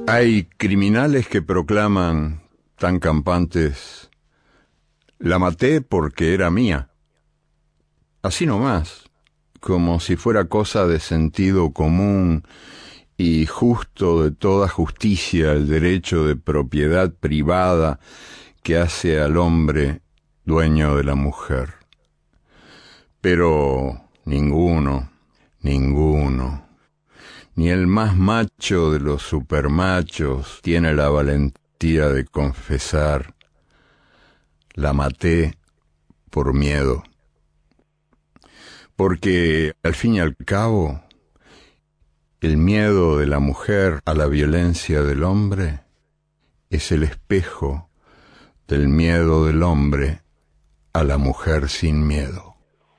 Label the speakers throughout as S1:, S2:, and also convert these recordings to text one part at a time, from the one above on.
S1: Hay criminales que proclaman tan campantes: la maté porque era mía. Así nomás, como si fuera cosa de sentido común y justo de toda justicia el derecho de propiedad privada que hace al hombre dueño de la mujer. Pero ninguno, ni el más macho de los supermachos tiene la valentía de confesar: la maté por miedo. Porque, al fin y al cabo, el miedo de la mujer a la violencia del hombre es el espejo del miedo del hombre a la mujer sin miedo.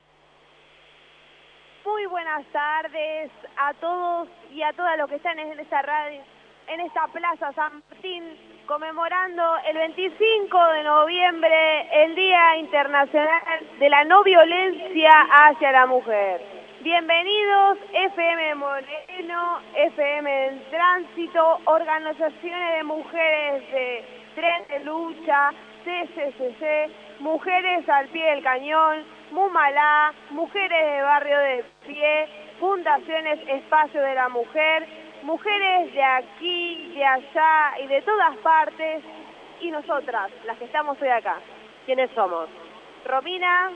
S2: Muy buenas tardes a todos y a todas los que están en esta radio, en esta Plaza San Martín, conmemorando el 25 de noviembre, el Día Internacional de la No Violencia hacia la Mujer. Bienvenidos, FM Moreno, FM en Tránsito, organizaciones de mujeres de Tren de Lucha, CCCC, Mujeres al Pie del Cañón, Mumalá, Mujeres de Barrio de Pie, Fundaciones Espacio de la Mujer, mujeres de aquí, de allá y de todas partes, y nosotras, las que estamos hoy acá. ¿Quiénes somos? Romina,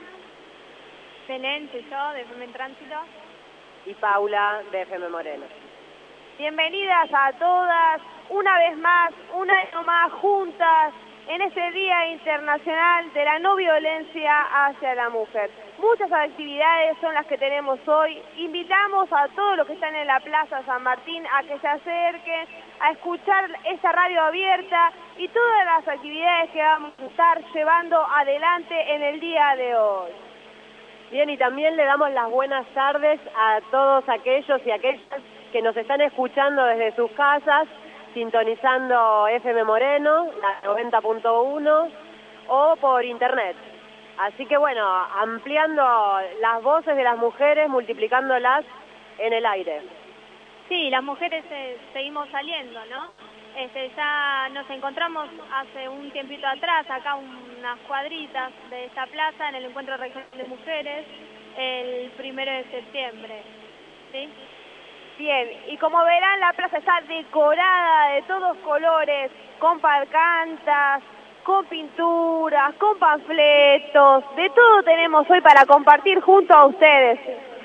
S3: Belén, soy yo, de FM en Tránsito.
S2: Y Paula, de FM Moreno. Bienvenidas a todas, una vez más, un año más, juntas, en este Día Internacional de la No Violencia hacia la Mujer. Muchas actividades son las que tenemos hoy. Invitamos a todos los que están en la Plaza San Martín a que se acerquen, a escuchar esta radio abierta y todas las actividades que vamos a estar llevando adelante en el día de hoy.
S4: Bien, y también le damos las buenas tardes a todos aquellos y aquellas que nos están escuchando desde sus casas, sintonizando FM Moreno, la 90.1, o por internet. Así que bueno, ampliando las voces de las mujeres, multiplicándolas en el aire.
S3: Sí, las mujeres seguimos saliendo, ¿no? Ya nos encontramos hace un tiempito atrás, acá unas cuadritas de esta plaza, en el Encuentro Regional de Mujeres, el 1 de septiembre, ¿sí?
S2: Bien, y como verán, la plaza está decorada de todos colores, con parcantas, con pinturas, con panfletos, de todo tenemos hoy para compartir junto a ustedes.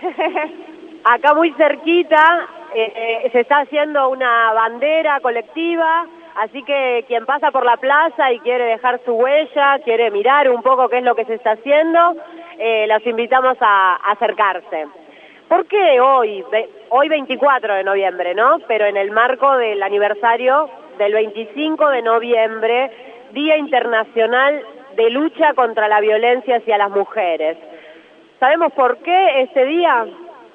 S4: Acá muy cerquita se está haciendo una bandera colectiva, así que quien pasa por la plaza y quiere dejar su huella, quiere mirar un poco qué es lo que se está haciendo, los invitamos a acercarse. ¿Por qué hoy 24 de noviembre, ¿no? Pero en el marco del aniversario del 25 de noviembre, Día Internacional de Lucha contra la Violencia hacia las Mujeres. ¿Sabemos por qué este día?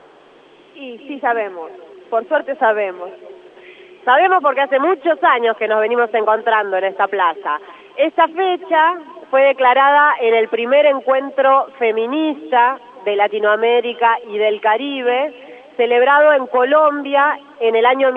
S2: Y sí sabemos, por suerte sabemos.
S4: Sabemos porque hace muchos años que nos venimos encontrando en esta plaza. Esta fecha fue declarada en el primer encuentro feminista de Latinoamérica y del Caribe, celebrado en Colombia en el año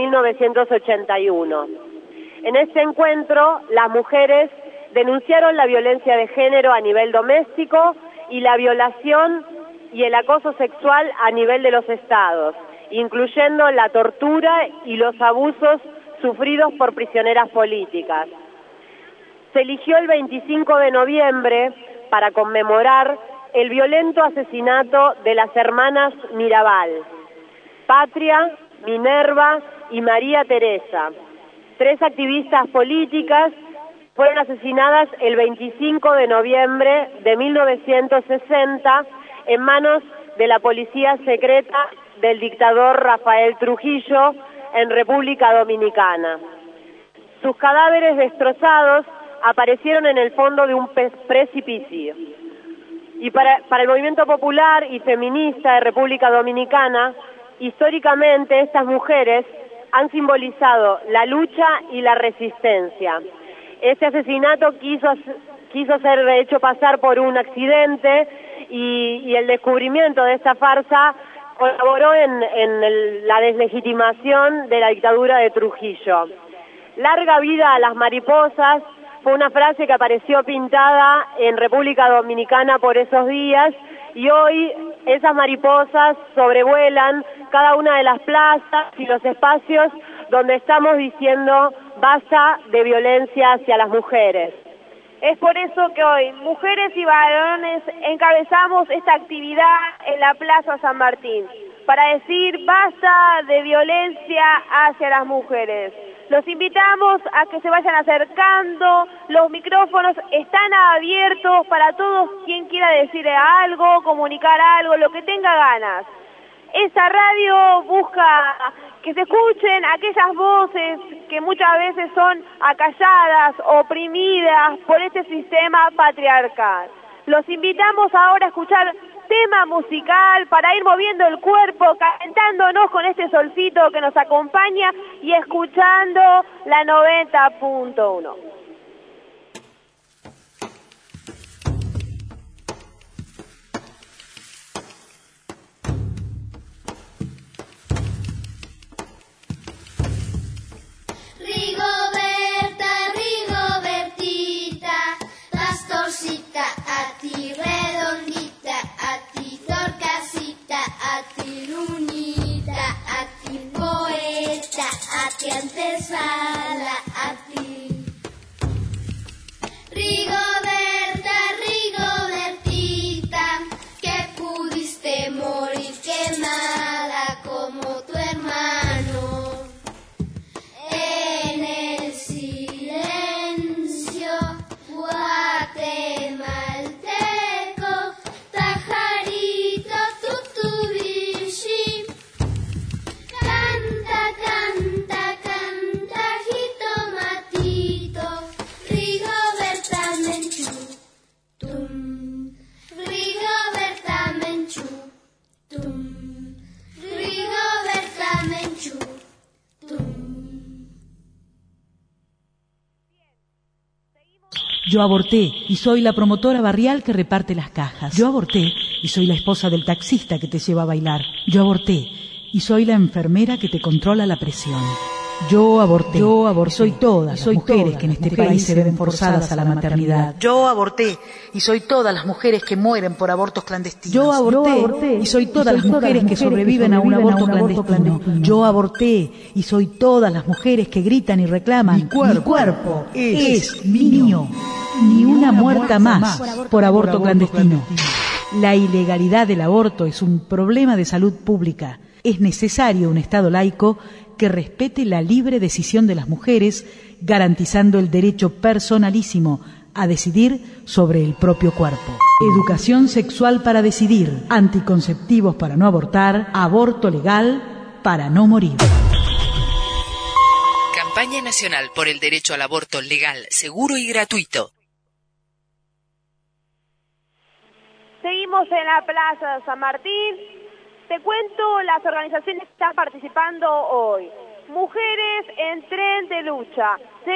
S4: 1981. En este encuentro, las mujeres denunciaron la violencia de género a nivel doméstico y la violación y el acoso sexual a nivel de los estados, incluyendo la tortura y los abusos sufridos por prisioneras políticas. Se eligió el 25 de noviembre para conmemorar el violento asesinato de las hermanas Mirabal, Patria, Minerva y María Teresa. 3 activistas políticas fueron asesinadas el 25 de noviembre de 1960 en manos de la policía secreta del dictador Rafael Trujillo en República Dominicana. Sus cadáveres destrozados aparecieron en el fondo de un precipicio. Y para el movimiento popular y feminista de República Dominicana, históricamente estas mujeres han simbolizado la lucha y la resistencia. Este asesinato quiso ser de hecho pasar por un accidente y el descubrimiento de esta farsa colaboró en la deslegitimación de la dictadura de Trujillo. larga vida a las mariposas, fue una frase que apareció pintada en República Dominicana por esos días, y hoy esas mariposas sobrevuelan cada una de las plazas y los espacios donde estamos diciendo basta de violencia hacia las mujeres. Es por eso que hoy, mujeres y varones, encabezamos esta actividad en la Plaza San Martín, para decir basta de violencia hacia las mujeres. Los invitamos a que se vayan acercando, los micrófonos están abiertos para todos quien quiera decir algo, comunicar algo, lo que tenga ganas. Esta radio busca que se escuchen aquellas voces que muchas veces son acalladas, oprimidas por este sistema patriarcal. Los invitamos ahora a escuchar tema musical para ir moviendo el cuerpo, calentándonos con este solcito que nos acompaña y escuchando la 90.1.
S5: Rigoberta, Rigobertita, pastorcita, a ti redondita, a ti torcasita, a ti lunita, a ti poeta, a ti antesala, a ti. Rigoberta, Rigobertita, que pudiste morir quemada como tu hermano. En el silencio guatemalteco, tajarito tutubishi, canta, canta, canta, jitomatito, Rigoberta Menchú, tum, Rigoberta Menchú, tum, Rigoberta Menchú, tum.
S6: Yo aborté y soy la promotora barrial que reparte las cajas. Yo aborté y soy la esposa del taxista que te lleva a bailar. Yo aborté y soy la enfermera que te controla la presión. Yo aborté y soy todas las mujeres que en este país se ven forzadas a la maternidad. Yo aborté y soy todas las mujeres que mueren por abortos clandestinos. Yo aborté y soy todas las mujeres que sobreviven a un aborto clandestino. Yo aborté y soy todas las mujeres que gritan y reclaman: mi cuerpo es mío. Ni una muerta más por aborto clandestino. La ilegalidad del aborto es un problema de salud pública. Es necesario un Estado laico que respete la libre decisión de las mujeres, garantizando el derecho personalísimo a decidir sobre el propio cuerpo. Educación sexual para decidir, anticonceptivos para no abortar, aborto legal para no morir.
S7: Campaña Nacional por el Derecho al Aborto Legal, Seguro y Gratuito.
S2: Seguimos en la Plaza San Martín. Te cuento las organizaciones que están participando hoy. Mujeres en Tren de Lucha,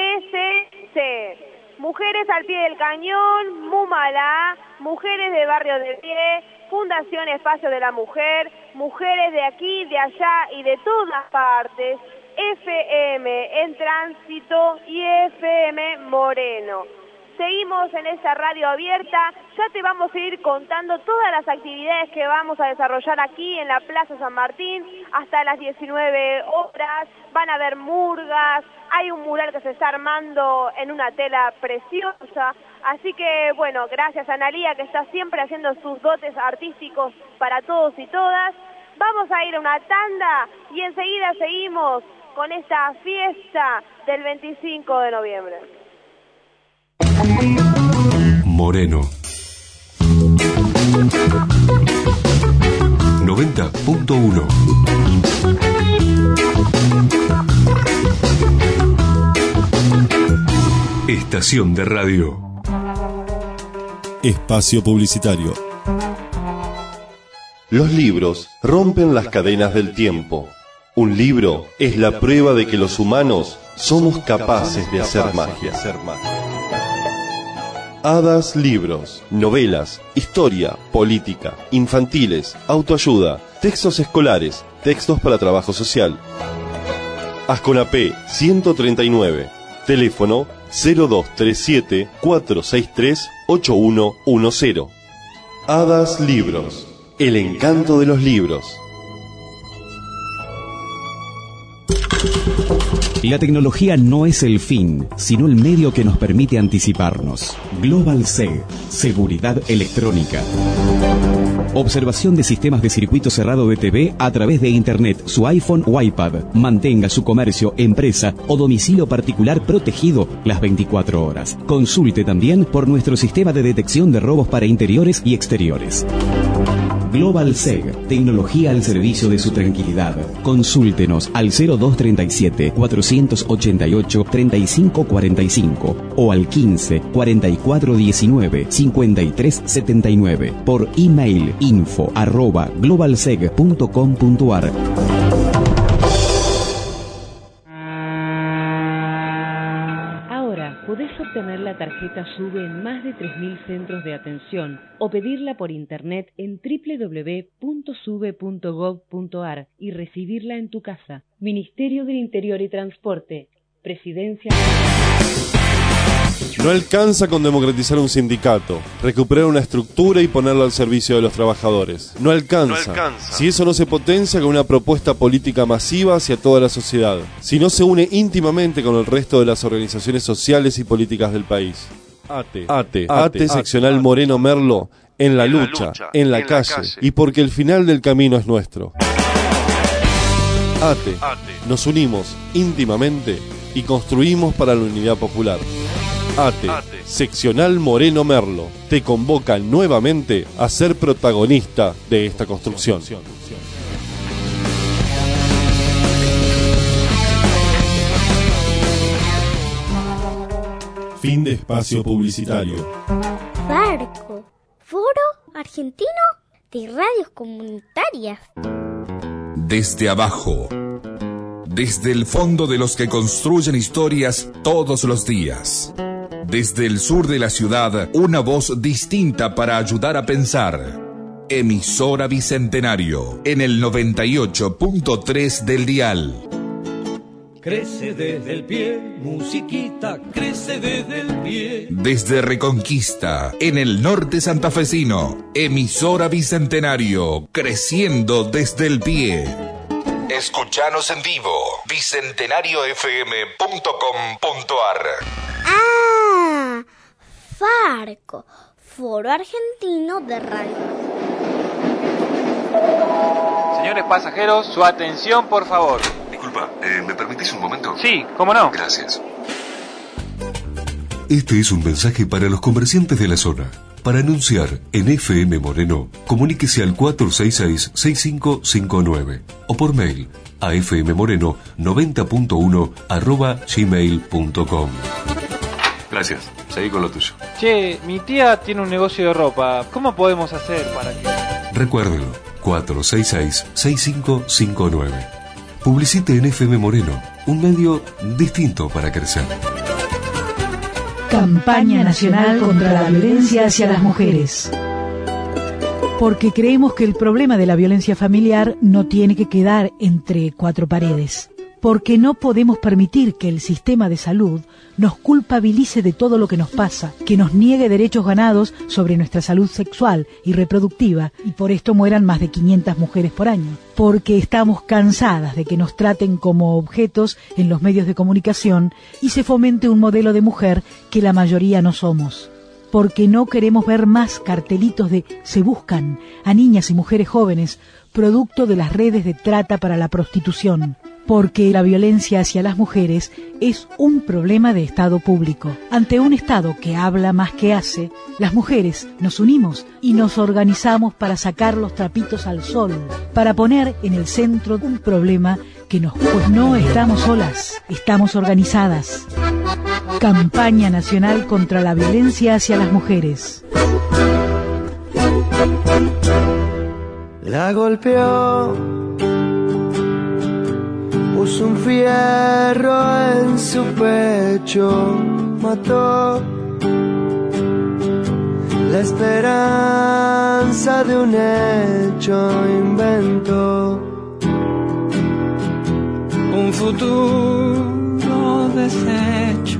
S2: CCC. Mujeres al Pie del Cañón, Mumalá. Mujeres de Barrio de Pie, Fundación Espacio de la Mujer. Mujeres de aquí, de allá y de todas partes. FM en Tránsito y FM Moreno. Seguimos en esa radio abierta, ya te vamos a ir contando todas las actividades que vamos a desarrollar aquí en la Plaza San Martín hasta las 19 horas, van a haber murgas, hay un mural que se está armando en una tela preciosa, así que bueno, gracias a Analía que está siempre haciendo sus dotes artísticos para todos y todas. Vamos a ir a una tanda y enseguida seguimos con esta fiesta del 25 de noviembre.
S8: Moreno 90.1. Estación de radio.
S9: Espacio publicitario.
S10: Los libros rompen las cadenas del tiempo. Un libro es la prueba de que los humanos somos capaces de hacer magia. Hadas Libros, novelas, historia, política, infantiles, autoayuda, textos escolares, textos para trabajo social. Asconapé 139. Teléfono 0237 463 8110. Hadas Libros. El encanto de los libros.
S9: La tecnología no es el fin, sino el medio que nos permite anticiparnos. Global SEG, seguridad electrónica. Observación de sistemas de circuito cerrado de TV a través de Internet, su iPhone o iPad. Mantenga su comercio, empresa o domicilio particular protegido las 24 horas. Consulte también por nuestro sistema de detección de robos para interiores y exteriores. Global SEG, tecnología al servicio de su tranquilidad. Consúltenos al 0237 488 3545 o al 15 44 19 53 79 por email info@globalseg.com.ar.
S11: Podés obtener la tarjeta SUBE en más de 3.000 centros de atención o pedirla por internet en www.sube.gov.ar y recibirla en tu casa. Ministerio del Interior y Transporte. Presidencia.
S10: No alcanza con democratizar un sindicato, recuperar una estructura y ponerla al servicio de los trabajadores. No alcanza. Si eso no se potencia con una propuesta política masiva hacia toda la sociedad. Si no se une íntimamente con el resto de las organizaciones sociales y políticas del país. ATE, seccional Moreno Merlo, en la lucha, en la calle, y porque el final del camino es nuestro. ATE, nos unimos íntimamente y construimos para la unidad popular. ATE, seccional Moreno Merlo, te convoca nuevamente a ser protagonista de esta construcción. Fin de espacio publicitario.
S5: Farco, Foro Argentino de Radios Comunitarias.
S12: Desde abajo, desde el fondo de los que construyen historias todos los días. Desde el sur de la ciudad, una voz distinta para ayudar a pensar. Emisora Bicentenario, en el 98.3 del dial.
S13: Crece desde el pie, musiquita, crece desde el pie.
S12: Desde Reconquista, en el norte santafesino, emisora Bicentenario, creciendo desde el pie. Escuchanos en vivo, bicentenariofm.com.ar.
S5: ¡Ah! Farco, Foro Argentino de Radio.
S14: Señores pasajeros, su atención, por favor.
S8: Disculpa, ¿me permitís un momento?
S14: Sí, ¿cómo no?
S8: Gracias. Este es un mensaje para los comerciantes de la zona. Para anunciar en FM Moreno, comuníquese al 466-6559 o por mail a fmmoreno90.1@gmail.com. Gracias, seguí con lo tuyo.
S14: Che, mi tía tiene un negocio de ropa. ¿Cómo podemos hacer para que...?
S8: Recuérdelo, 466-6559. Publicite en FM Moreno, un medio distinto para crecer.
S6: Campaña Nacional contra la Violencia hacia las Mujeres. Porque creemos que el problema de la violencia familiar no tiene que quedar entre cuatro paredes. Porque no podemos permitir que el sistema de salud nos culpabilice de todo lo que nos pasa, que nos niegue derechos ganados sobre nuestra salud sexual y reproductiva, y por esto mueran más de 500 mujeres por año. Porque estamos cansadas de que nos traten como objetos en los medios de comunicación y se fomente un modelo de mujer que la mayoría no somos. Porque no queremos ver más cartelitos de "se buscan" a niñas y mujeres jóvenes, producto de las redes de trata para la prostitución. Porque la violencia hacia las mujeres es un problema de Estado público. Ante un Estado que habla más que hace, las mujeres nos unimos y nos organizamos para sacar los trapitos al sol, para poner en el centro un problema que pues no estamos solas, estamos organizadas. Campaña Nacional contra la Violencia hacia las Mujeres.
S15: La golpeó, puso un fierro en su pecho, mató la esperanza de un hecho, inventó un
S16: futuro deshecho.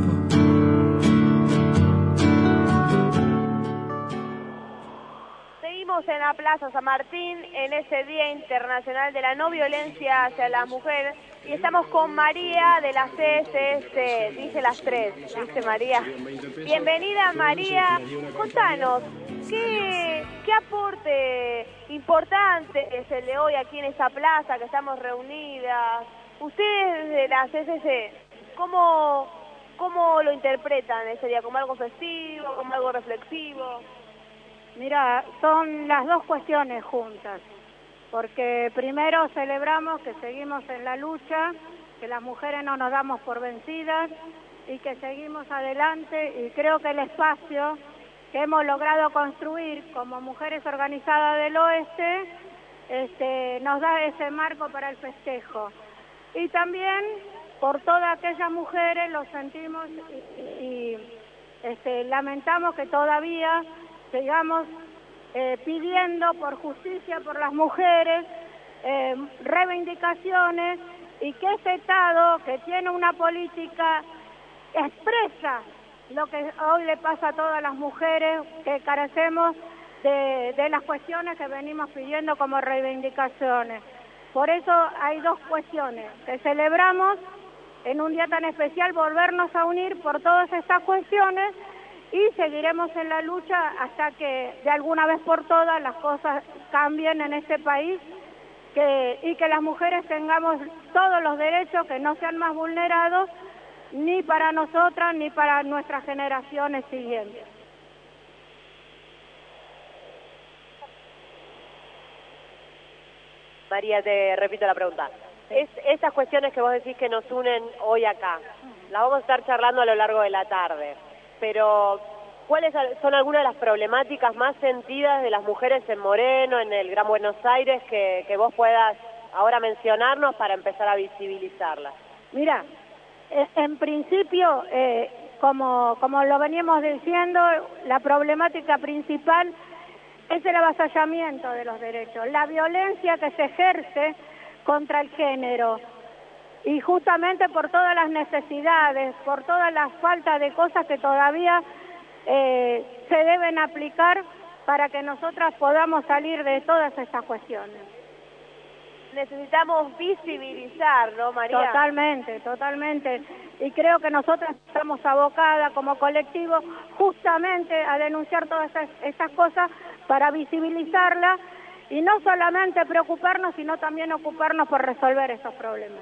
S2: Seguimos en la Plaza San Martín en ese Día Internacional de la No Violencia hacia la Mujer y estamos con María de la CSS, dice las tres, dice María. Bienvenida María, contanos, ¿qué aporte importante es el de hoy aquí en esta plaza que estamos reunidas? Ustedes de la CSS, ¿cómo lo interpretan ese día? ¿Como algo festivo, como algo reflexivo?
S17: Mira, son las dos cuestiones juntas, porque primero celebramos que seguimos en la lucha, que las mujeres no nos damos por vencidas y que seguimos adelante, y creo que el espacio que hemos logrado construir como mujeres organizadas del oeste nos da ese marco para el festejo. Y también por todas aquellas mujeres lo sentimos y lamentamos que todavía sigamos pidiendo por justicia por las mujeres, reivindicaciones, y que este Estado, que tiene una política, expresa lo que hoy le pasa a todas las mujeres que carecemos de las cuestiones que venimos pidiendo como reivindicaciones. Por eso hay dos cuestiones, que celebramos en un día tan especial volvernos a unir por todas estas cuestiones, y seguiremos en la lucha hasta que de alguna vez por todas las cosas cambien en este país y que las mujeres tengamos todos los derechos, que no sean más vulnerados ni para nosotras ni para nuestras generaciones siguientes.
S4: María, te repito la pregunta. Esas cuestiones que vos decís que nos unen hoy acá, las vamos a estar charlando a lo largo de la tarde. Pero, ¿cuáles son algunas de las problemáticas más sentidas de las mujeres en Moreno, en el Gran Buenos Aires, que vos puedas ahora mencionarnos para empezar a visibilizarlas?
S17: Mira, en principio, como lo veníamos diciendo, la problemática principal es el avasallamiento de los derechos, la violencia que se ejerce contra el género. Y justamente por todas las necesidades, por toda la falta de cosas que todavía se deben aplicar para que nosotras podamos salir de todas estas cuestiones.
S2: Necesitamos visibilizar, ¿no, María?
S17: Totalmente. Y creo que nosotras estamos abocadas como colectivo justamente a denunciar todas estas cosas para visibilizarlas y no solamente preocuparnos, sino también ocuparnos por resolver esos problemas.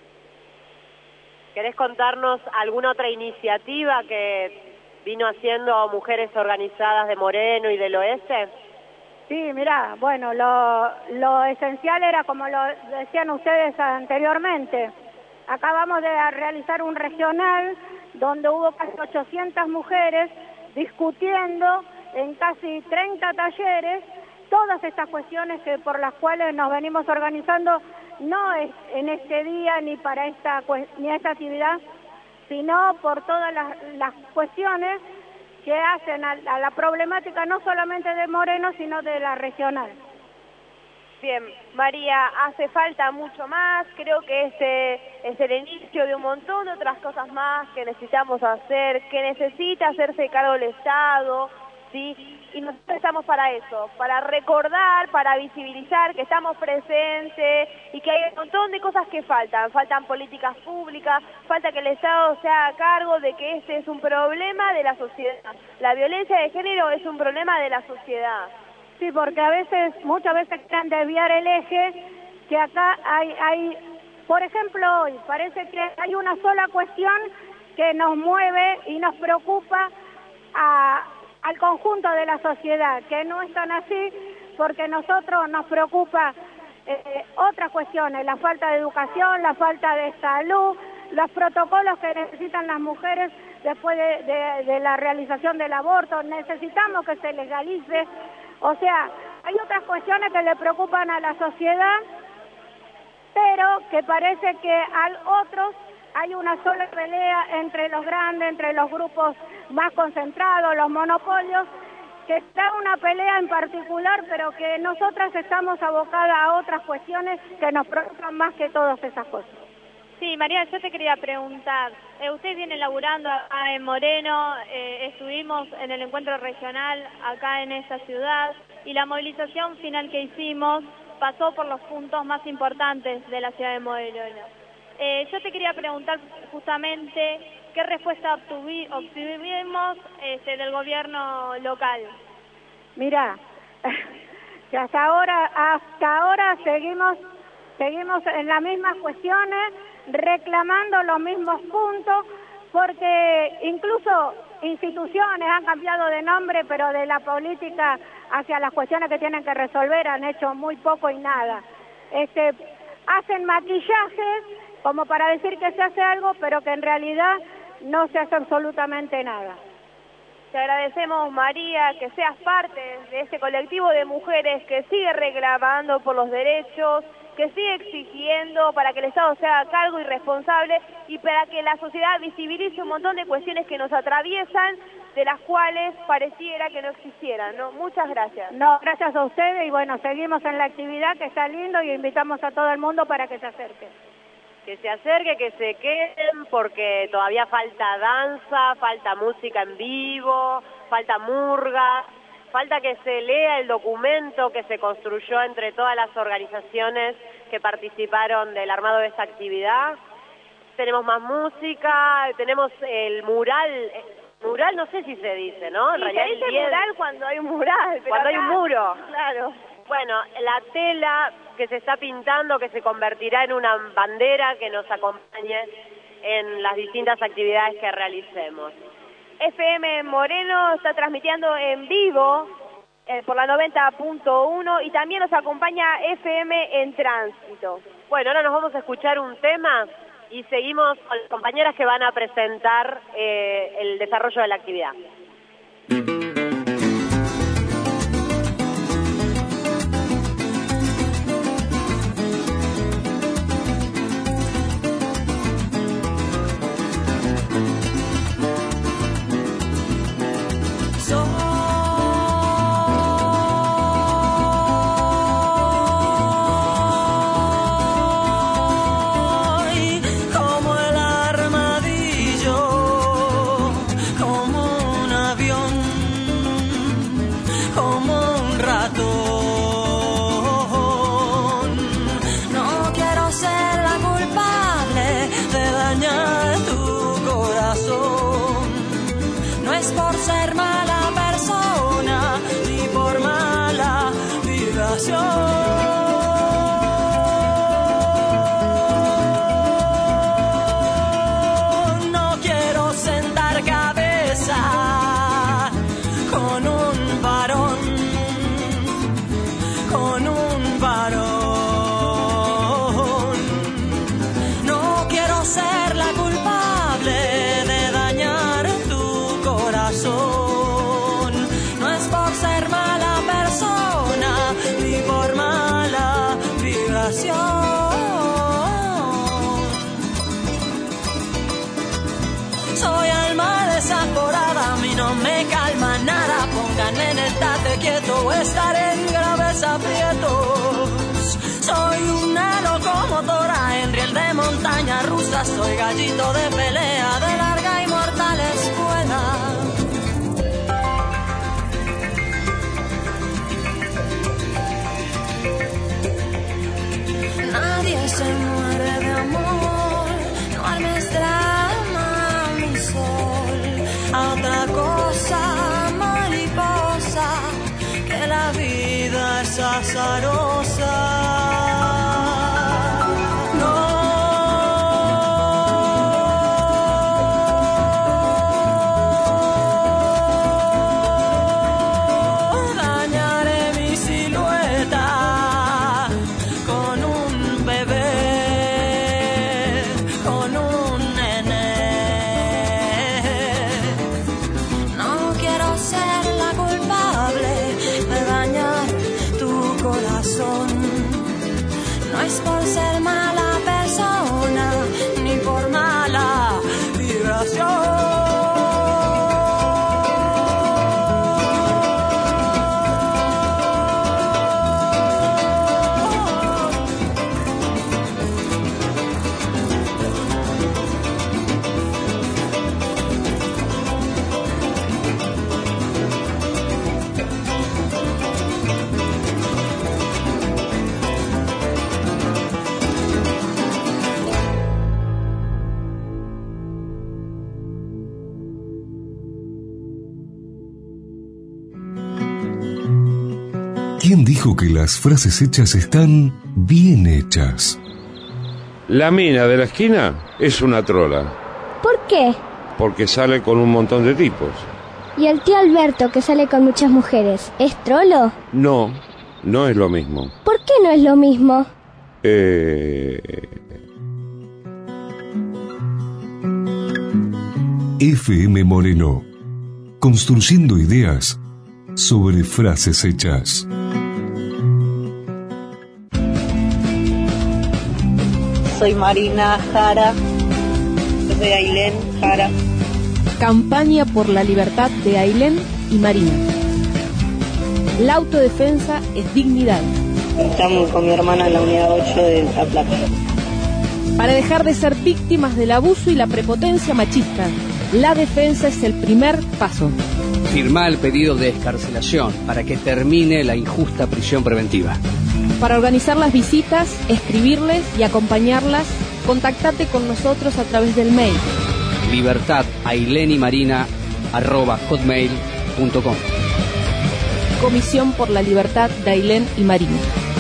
S4: ¿Querés contarnos alguna otra iniciativa que vino haciendo Mujeres Organizadas de Moreno y del Oeste?
S17: Sí, mirá, bueno, lo esencial era, como lo decían ustedes anteriormente, acabamos de realizar un regional donde hubo casi 800 mujeres discutiendo en casi 30 talleres todas estas cuestiones por las cuales nos venimos organizando, no es en este día ni para esta actividad, sino por todas las cuestiones que hacen a la problemática no solamente de Moreno, sino de la regional.
S2: Bien, María, hace falta mucho más, creo que este es el inicio de un montón de otras cosas más que necesitamos hacer, que necesita hacerse cargo el Estado, ¿sí? Y nosotros estamos para eso, para recordar, para visibilizar que estamos presentes y que hay un montón de cosas que faltan políticas públicas, falta que el Estado se haga cargo de que este es un problema de la sociedad. La violencia de género es un problema de la sociedad.
S17: Sí, porque muchas veces quieren desviar el eje, que acá hay, por ejemplo hoy, parece que hay una sola cuestión que nos mueve y nos preocupa al conjunto de la sociedad, que no es tan así, porque nosotros nos preocupa otras cuestiones, la falta de educación, la falta de salud, los protocolos que necesitan las mujeres después de la realización del aborto, necesitamos que se legalice, o sea, hay otras cuestiones que le preocupan a la sociedad, pero que parece que a otros hay una sola pelea entre los grandes, entre los grupos más concentrados, los monopolios, que está una pelea en particular, pero que nosotras estamos abocadas a otras cuestiones que nos preocupan más que todas esas cosas.
S3: Sí, María, yo te quería preguntar, ustedes vienen laburando acá en Moreno, estuvimos en el encuentro regional acá en esta ciudad y la movilización final que hicimos pasó por los puntos más importantes de la ciudad de Moreno. Yo te quería preguntar justamente qué respuesta obtuvimos del gobierno local.
S17: Mira, que hasta ahora seguimos en las mismas cuestiones, reclamando los mismos puntos, porque incluso instituciones han cambiado de nombre, pero de la política hacia las cuestiones que tienen que resolver han hecho muy poco y nada. Hacen maquillajes como para decir que se hace algo, pero que en realidad no se hace absolutamente nada.
S2: Te agradecemos, María, que seas parte de este colectivo de mujeres que sigue reclamando por los derechos, que sigue exigiendo para que el Estado se haga cargo y responsable y para que la sociedad visibilice un montón de cuestiones que nos atraviesan, de las cuales pareciera que no existieran, ¿no? Muchas gracias.
S17: No, gracias a ustedes y bueno, seguimos en la actividad que está lindo y invitamos a todo el mundo para que se acerque.
S4: Que se acerque, que se queden, porque todavía falta danza, falta música en vivo, falta murga, falta que se lea el documento que se construyó entre todas las organizaciones que participaron del armado de esta actividad. Tenemos más música, tenemos el mural no sé si se dice, ¿no?
S2: Sí, se dice mural cuando hay un mural. Pero
S4: cuando hay un muro.
S2: Claro.
S4: Bueno, la tela que se está pintando, que se convertirá en una bandera que nos acompañe en las distintas actividades que realicemos.
S2: FM Moreno está transmitiendo en vivo por la 90.1 y también nos acompaña FM en Tránsito.
S4: Bueno, ahora nos vamos a escuchar un tema y seguimos con las compañeras que van a presentar el desarrollo de la actividad.
S18: Soy alma desaforada, a mí no me calma nada. Pongan en estate quieto o estaré en graves aprietos. Soy una locomotora en riel de montaña rusa. Soy gallito de pelea de larga y mortal escuela. Nadie se muere de amor, no armes drama, mi sol. A otra cosa, mariposa, que la vida es azarosa.
S8: ¿Quién dijo que las frases hechas están bien hechas?
S19: La mina de la esquina es una trola.
S5: ¿Por qué?
S19: Porque sale con un montón de tipos.
S5: ¿Y el tío Alberto, que sale con muchas mujeres, es trolo?
S19: No, no es lo mismo.
S5: ¿Por qué no es lo mismo?
S8: FM Moreno. Construyendo ideas sobre frases hechas.
S20: Soy Marina Jara, de Ailén Jara.
S21: Campaña por la libertad de Ailén y Marina. La autodefensa es dignidad.
S20: Estamos con mi hermana en la unidad 8 de La Plata.
S21: Para dejar de ser víctimas del abuso y la prepotencia machista, la defensa es el primer paso.
S22: Firmá el pedido de excarcelación para que termine la injusta prisión preventiva.
S21: Para organizar las visitas, escribirles y acompañarlas, contactate con nosotros a través del mail libertadailenymarina@hotmail.com. Comisión por la Libertad de Ailén y Marina.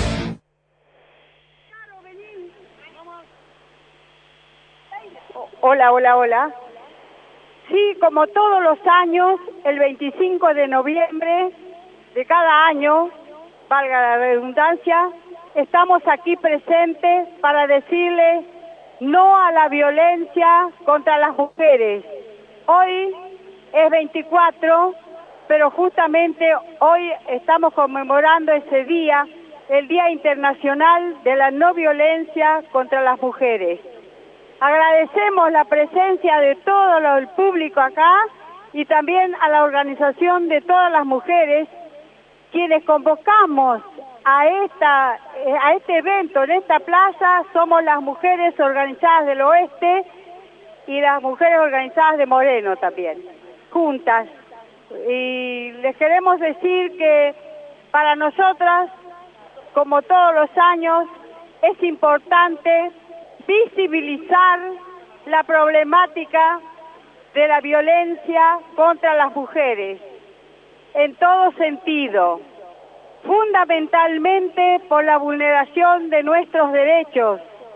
S17: Hola. Sí, como todos los años, el 25 de noviembre de cada año, valga la redundancia, estamos aquí presentes para decirle no a la violencia contra las mujeres. Hoy es 24, pero justamente hoy estamos conmemorando ese día, el Día Internacional de la No Violencia contra las Mujeres. Agradecemos la presencia de todo el público acá y también a la organización de todas las mujeres, quienes convocamos a este evento en esta plaza. Somos las mujeres organizadas del oeste y las mujeres organizadas de Moreno también, juntas. Y les queremos decir que para nosotras, como todos los años, es importante visibilizar la problemática de la violencia contra las mujeres en todo sentido, fundamentalmente por la vulneración de nuestros derechos,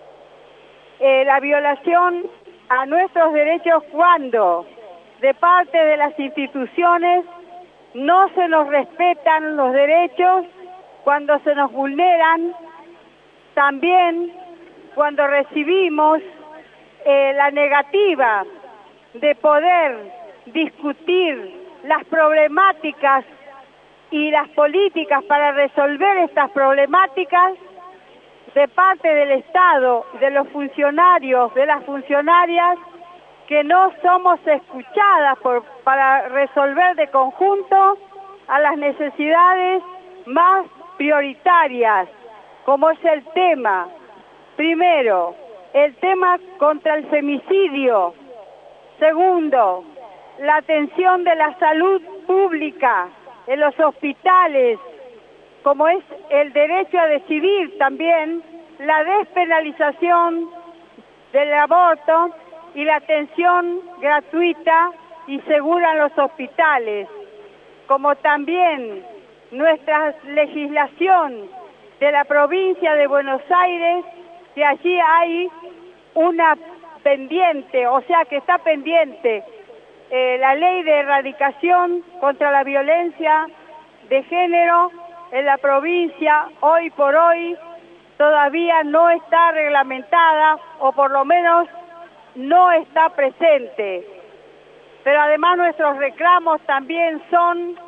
S17: la violación a nuestros derechos cuando de parte de las instituciones no se nos respetan los derechos, cuando se nos vulneran, también cuando recibimos la negativa de poder discutir las problemáticas y las políticas para resolver estas problemáticas de parte del Estado, de los funcionarios, de las funcionarias, que no somos escuchadas para resolver de conjunto a las necesidades más prioritarias, como es el tema, primero, el tema contra el femicidio. Segundo, la atención de la salud pública en los hospitales, como es el derecho a decidir también, la despenalización del aborto y la atención gratuita y segura en los hospitales, como también nuestra legislación de la provincia de Buenos Aires, que allí hay una pendiente, o sea que está pendiente la ley de erradicación contra la violencia de género en la provincia. Hoy por hoy todavía no está reglamentada, o por lo menos no está presente. Pero además nuestros reclamos también son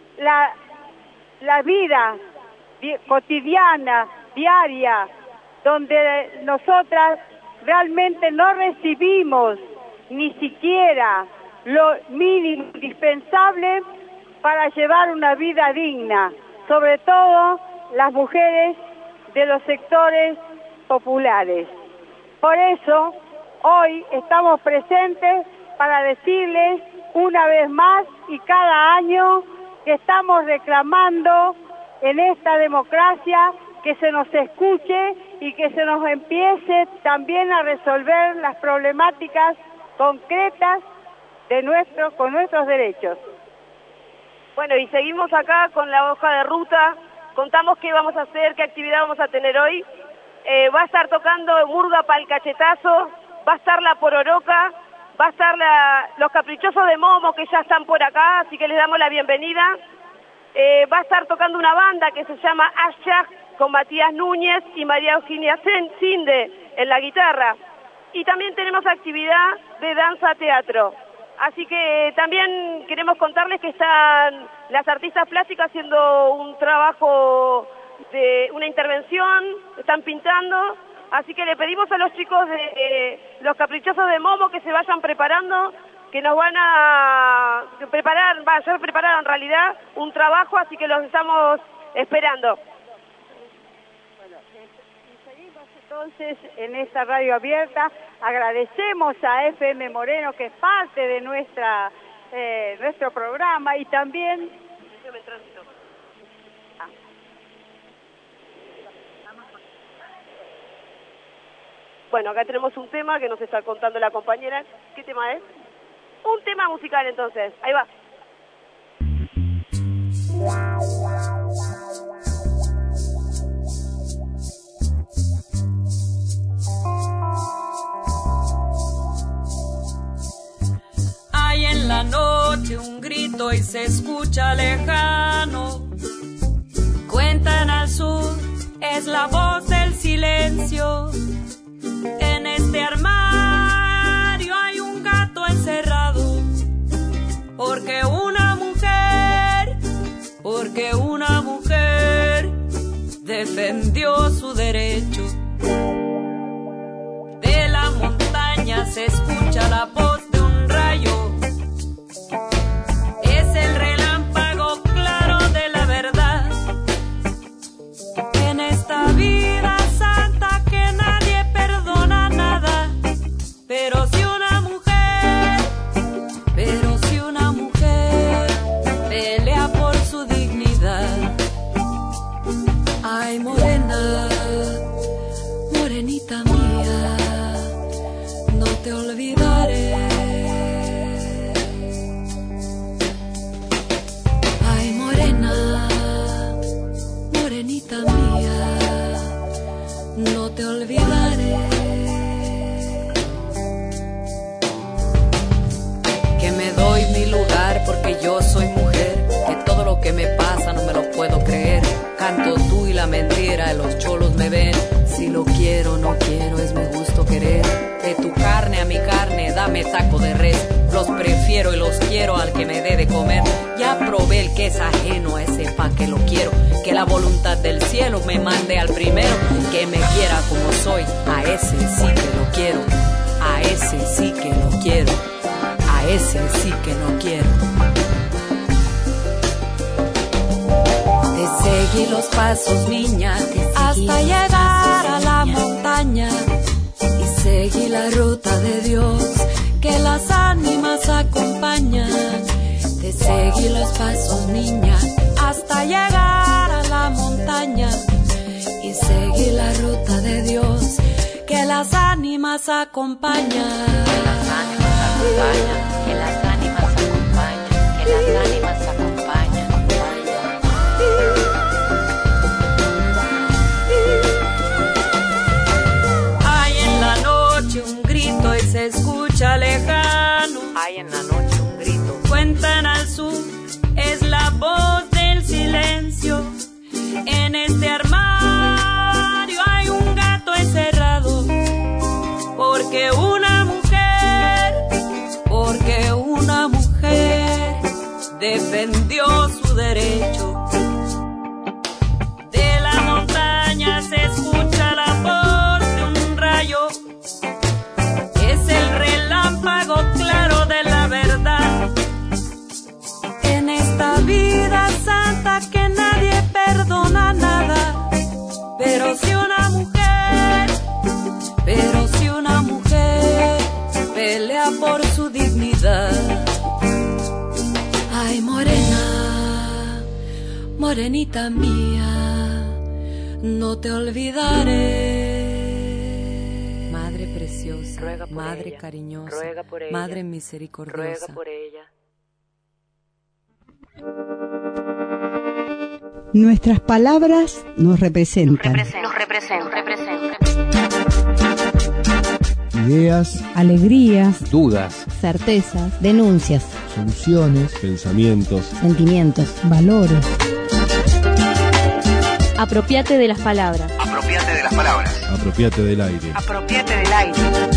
S17: la vida cotidiana, diaria, donde nosotras realmente no recibimos ni siquiera lo mínimo indispensable para llevar una vida digna, sobre todo las mujeres de los sectores populares. Por eso, hoy estamos presentes para decirles una vez más y cada año que estamos reclamando en esta democracia que se nos escuche y que se nos empiece también a resolver las problemáticas concretas con nuestros derechos.
S2: Bueno, y seguimos acá con la hoja de ruta contamos qué vamos a hacer, qué actividad vamos a tener hoy. Va a estar tocando Murga pa'l Cachetazo, va a estar la Pororoca, va a estar los Caprichosos de Momo, que ya están por acá, así que les damos la bienvenida. Va a estar tocando una banda que se llama Ashak, con Matías Núñez y María Eugenia Sinde en la guitarra. Y también tenemos actividad de danza-teatro. Así que también queremos contarles que están las artistas plásticas haciendo un trabajo de una intervención, están pintando. Así que le pedimos a los chicos de los Caprichosos de Momo que se vayan preparando, que nos van a preparar, ya prepararon en realidad un trabajo, así que los estamos esperando.
S1: Bueno, y seguimos entonces en esta radio abierta. Agradecemos a FM Moreno, que es parte de nuestro programa, y también...
S2: Bueno, acá tenemos un tema que nos está contando la compañera. ¿Qué tema es? Un tema musical, entonces. Ahí va.
S18: Hay en la noche un grito y se escucha lejano. Cuentan al sur, es la voz del silencio. En este armario hay un gato encerrado, porque una mujer defendió su derecho. De la montaña se escucha la voz de un rayo, es el relámpago claro de la verdad. En esta vida santa que nadie perdona nada, pero si una mujer pelea por su dignidad. Ay, morena, morenita mía, no te olvidaré. Ay, morena, morenita mía, no te olvidaré. Que me doy mi lugar porque yo soy mujer, que todo lo que me pasa no me lo puedo creer. Canto tú y la mentira, los cholos me ven. Si lo quiero, no quiero, es mi gusto querer. De tu carne a mi carne, dame taco de res. Los prefiero y los quiero al que me dé de comer. Ya probé el que es ajeno, a ese pa' que lo quiero. Que la voluntad del cielo me mande al primero. Que me quiera como soy, a ese sí que lo quiero. A ese sí que lo quiero. A ese sí que lo quiero. Te seguí los pasos, niña, hasta llegar a la montaña. Y seguí la ruta de Dios, que las ánimas acompañan. Te seguí los pasos, niña, hasta llegar a la montaña. Y seguí la ruta de Dios, que las ánimas acompañan. Que las ánimas acompañan, que las ánimas acompañan, que las ánimas acompañan. Hay en la noche un grito y se escucha lejano. Hay en la noche un grito. Cuentan al sur, es la voz del silencio. En este armario hay un gato encerrado, porque una mujer defendió su derecho. De la montaña se escucha la voz de un rayo, es el relámpago claro de la verdad. En esta vida santa que nadie perdona nada, pero si una mujer pelea por su dignidad. Ay, morena, morenita mía, no te olvidaré. Madre preciosa, madre ella, cariñosa, ruega por ella, madre misericordiosa, ruega por ella.
S7: Nuestras palabras nos representan.
S9: Nos representan.
S7: Ideas, alegrías,
S22: dudas,
S7: certezas, denuncias,
S10: soluciones, pensamientos,
S7: sentimientos, valores.
S21: Apropiate de las palabras.
S9: Apropiate de las palabras.
S10: Apropiate del aire.
S9: Apropiate del aire.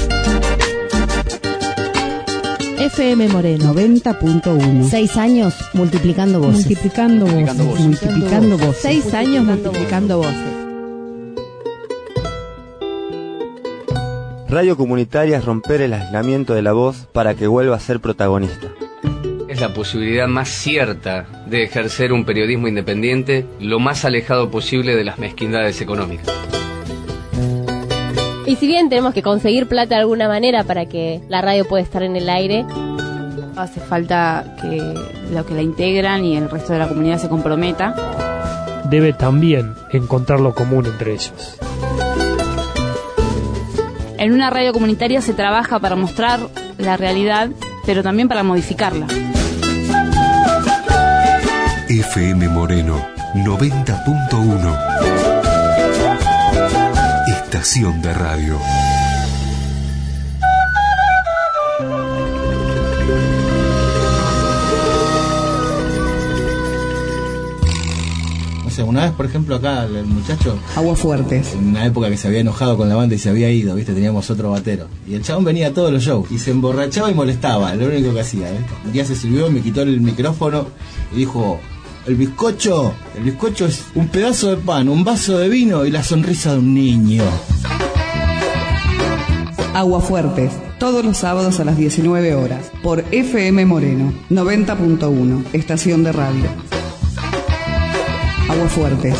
S21: FM Moreno
S7: 90.1.
S21: 6 años multiplicando voces.
S7: Multiplicando voces.
S21: 6 años multiplicando voces.
S23: Radio comunitaria es romper el aislamiento de la voz para que vuelva a ser protagonista.
S22: Es la posibilidad más cierta de ejercer un periodismo independiente lo más alejado posible de las mezquindades económicas.
S21: Y si bien tenemos que conseguir plata de alguna manera para que la radio pueda estar en el aire,
S24: hace falta que los que la integran y el resto de la comunidad se comprometa.
S25: Debe también encontrar lo común entre ellos.
S24: En una radio comunitaria se trabaja para mostrar la realidad, pero también para modificarla.
S8: FM Moreno 90.1. Estación de radio.
S26: O sea, una vez, por ejemplo, acá el muchacho...
S7: Aguafuertes.
S26: En una época que se había enojado con la banda y se había ido, ¿viste? Teníamos otro batero. Y el chabón venía a todos los shows y se emborrachaba y molestaba, lo único que hacía, ¿viste? Un día se sirvió, me quitó el micrófono y dijo... El bizcocho es un pedazo de pan, un vaso de vino y la sonrisa de un niño.
S7: Aguafuertes, todos los sábados a las 19 horas, por FM Moreno 90.1, estación de radio. Aguafuertes.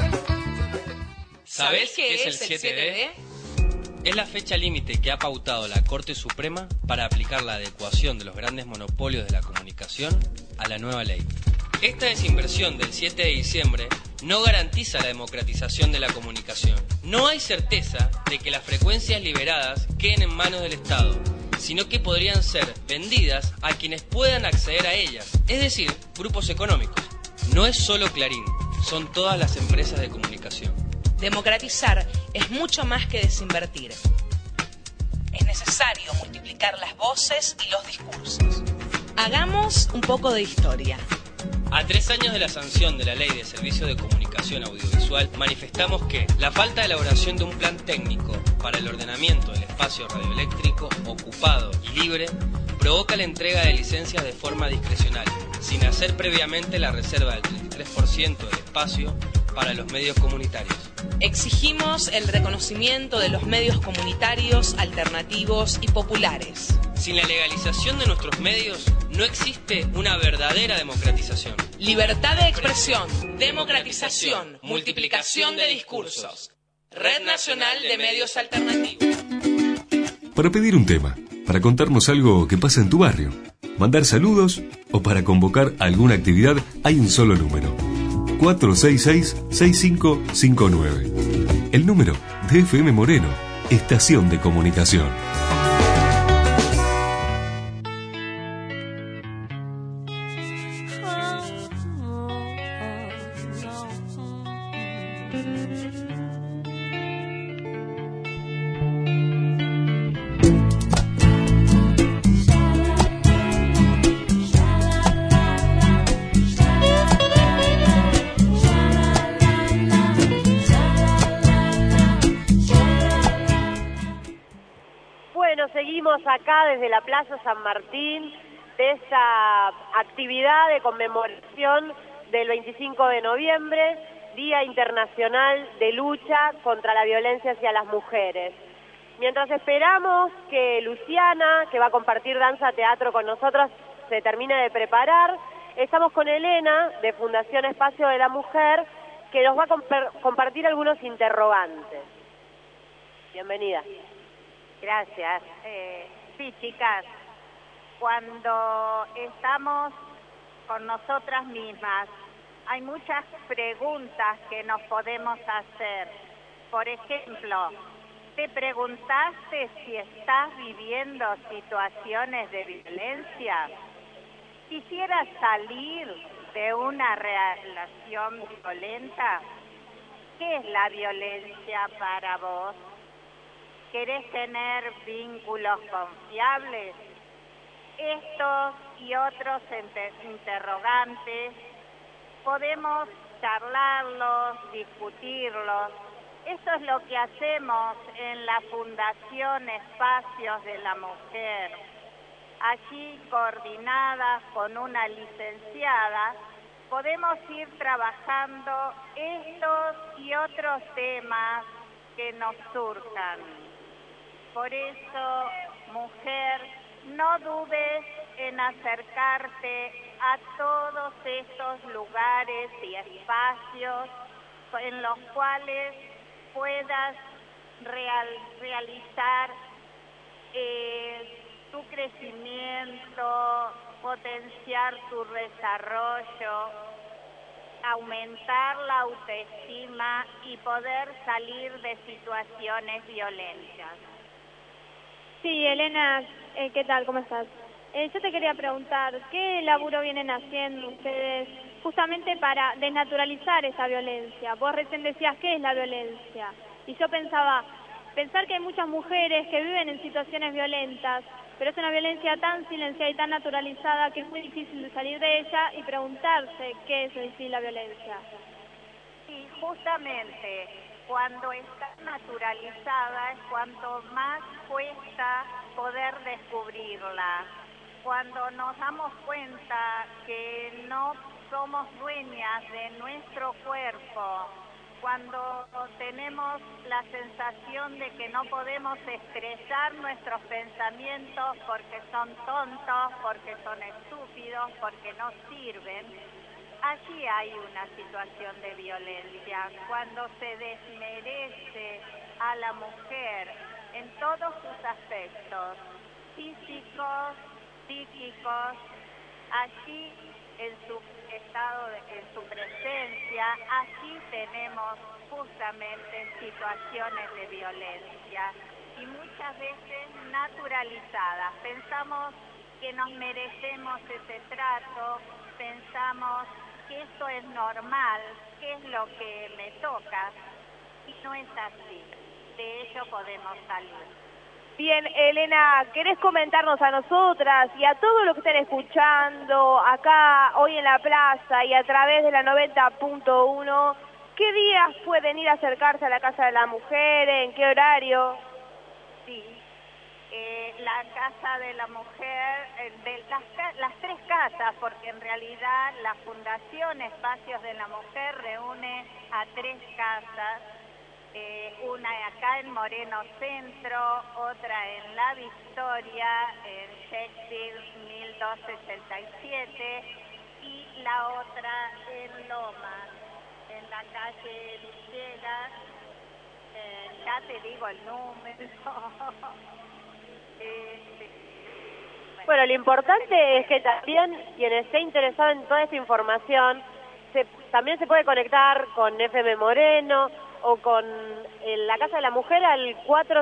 S27: ¿Sabés qué es el 7D? Es la fecha límite que ha pautado la Corte Suprema para aplicar la adecuación de los grandes monopolios de la comunicación a la nueva ley. Esta desinversión del 7 de diciembre no garantiza la democratización de la comunicación. No hay certeza de que las frecuencias liberadas queden en manos del Estado, sino que podrían ser vendidas a quienes puedan acceder a ellas, es decir, grupos económicos. No es solo Clarín, son todas las empresas de comunicación.
S28: Democratizar es mucho más que desinvertir. Es necesario multiplicar las voces y los discursos. Hagamos un poco de historia.
S27: A 3 años de la sanción de la Ley de Servicios de Comunicación Audiovisual, manifestamos que la falta de elaboración de un plan técnico para el ordenamiento del espacio radioeléctrico ocupado y libre provoca la entrega de licencias de forma discrecional, sin hacer previamente la reserva del 33% del espacio para los medios comunitarios.
S28: Exigimos el reconocimiento de los medios comunitarios, alternativos y populares.
S27: Sin la legalización de nuestros medios, no existe una verdadera democratización.
S28: Libertad de expresión, democratización, multiplicación de discursos. Red Nacional de Medios Alternativos.
S8: Para pedir un tema, para contarnos algo que pasa en tu barrio, mandar saludos o para convocar alguna actividad, hay un solo número: 466-6559. El número de FM Moreno, estación de comunicación.
S4: Acá desde la Plaza San Martín de esta actividad de conmemoración del 25 de noviembre, Día Internacional de Lucha contra la Violencia hacia las Mujeres. Mientras esperamos que Luciana, que va a compartir danza teatro con nosotros, se termine de preparar, estamos con Elena de Fundación Espacio de la Mujer, que nos va a compartir algunos interrogantes. Bienvenida.
S1: Gracias. Sí, chicas, cuando estamos con nosotras mismas, hay muchas preguntas que nos podemos hacer. Por ejemplo, ¿te preguntaste si estás viviendo situaciones de violencia? quisieras salir de una relación violenta, ¿qué es la violencia para vos? ¿Querés tener vínculos confiables? Estos y otros interrogantes podemos charlarlos, discutirlos. Esto es lo que hacemos en la Fundación Espacios de la Mujer. Allí, coordinadas con una licenciada, podemos ir trabajando estos y otros temas que nos surjan. Por eso, mujer, no dudes en acercarte a todos estos lugares y espacios en los cuales puedas realizar tu crecimiento, potenciar tu desarrollo, aumentar la autoestima y poder salir de situaciones violentas.
S2: Sí, Elena, ¿qué tal? ¿Cómo estás? Yo te quería preguntar, ¿qué laburo vienen haciendo ustedes justamente para desnaturalizar esa violencia? Vos recién decías, ¿qué es la violencia? Y yo pensar que hay muchas mujeres que viven en situaciones violentas, pero es una violencia tan silenciada y tan naturalizada que es muy difícil de salir de ella y preguntarse qué es en sí la violencia.
S1: Sí, justamente, cuando está naturalizada es cuanto más cuesta poder descubrirla. Cuando nos damos cuenta que no somos dueñas de nuestro cuerpo, cuando tenemos la sensación de que no podemos expresar nuestros pensamientos porque son tontos, porque son estúpidos, porque no sirven, allí hay una situación de violencia. Cuando se desmerece a la mujer en todos sus aspectos, físicos, psíquicos, allí en su estado, en su presencia, allí tenemos justamente situaciones de violencia y muchas veces naturalizadas. Pensamos que nos merecemos ese trato, pensamos que esto es normal, que es lo que me toca, y no es así. De ello podemos salir.
S2: Bien, Elena, ¿querés comentarnos a nosotras y a todos los que estén escuchando acá hoy en la plaza y a través de la 90.1, qué días pueden ir a acercarse a la Casa de la Mujer, en qué horario?
S1: Sí, la Casa de la Mujer, las tres casas, porque en realidad la Fundación Espacios de la Mujer reúne a tres casas. Una acá en Moreno Centro, otra en La Victoria, en Shakespeare 1267, y la otra en Lomas, en la calle Villegas, ya te digo el número.
S4: Bueno, lo importante es que también quien esté interesado en toda esta información, también se puede conectar con FM Moreno, o con la Casa de la Mujer al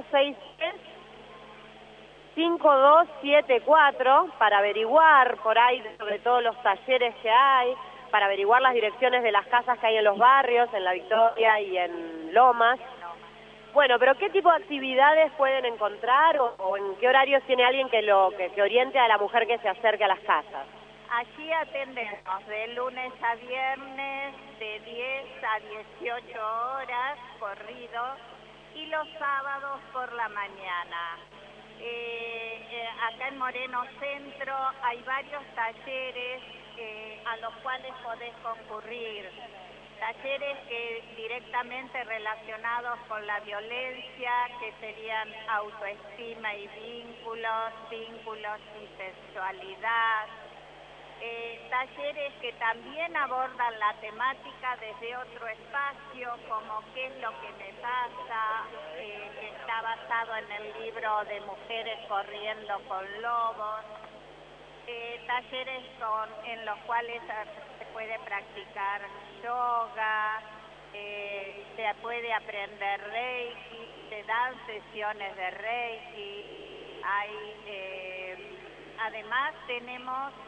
S4: 463-5274 para averiguar por ahí sobre todos los talleres que hay, para averiguar las direcciones de las casas que hay en los barrios, en La Victoria y en Lomas. Bueno, pero ¿qué tipo de actividades pueden encontrar o en qué horarios tiene alguien que oriente a la mujer que se acerque a las casas?
S1: Allí atendemos de lunes a viernes de 10 a 18 horas corrido y los sábados por la mañana. Acá en Moreno Centro hay varios talleres a los cuales podés concurrir. Talleres que directamente relacionados con la violencia, que serían autoestima y vínculos y sexualidad. Talleres que también abordan la temática desde otro espacio, como qué es lo que me pasa, que está basado en el libro de Mujeres Corriendo con Lobos. Talleres en los cuales se puede practicar yoga, se puede aprender Reiki, se dan sesiones de Reiki. Además tenemos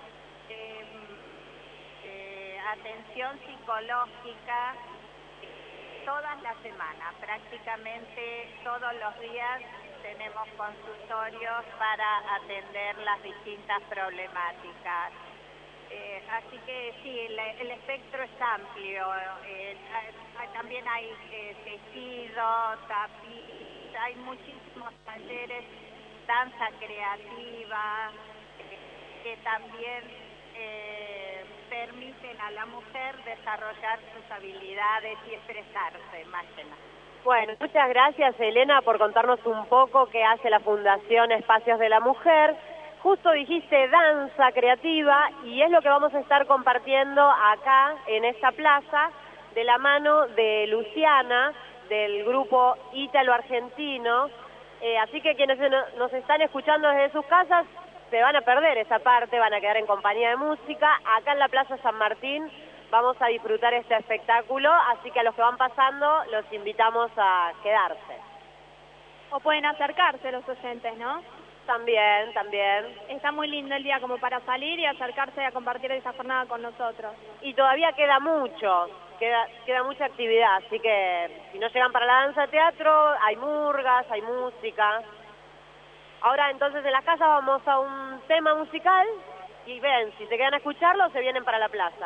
S1: atención psicológica todas las semanas, prácticamente todos los días tenemos consultorios para atender las distintas problemáticas. Así que sí, el espectro es amplio. También hay tejido, tapiz, hay muchísimos talleres, danza creativa, que también permiten a la mujer desarrollar sus habilidades y expresarse más que nada.
S4: Bueno, muchas gracias, Elena, por contarnos un poco qué hace la Fundación Espacios de la Mujer. Justo dijiste danza creativa y es lo que vamos a estar compartiendo acá en esta plaza de la mano de Luciana del grupo Ítalo Argentino. Así que quienes nos están escuchando desde sus casas se van a perder esa parte, van a quedar en compañía de música. Acá en la Plaza San Martín vamos a disfrutar este espectáculo, así que a los que van pasando los invitamos a quedarse.
S2: O pueden acercarse los oyentes, ¿no?
S4: También.
S2: Está muy lindo el día como para salir y acercarse a compartir esa jornada con nosotros.
S4: Y todavía queda mucho, queda mucha actividad, así que si no llegan para la danza teatro, hay murgas, hay música. Ahora entonces en la casa vamos a un tema musical y ven, si se quedan a escucharlo se vienen para la plaza.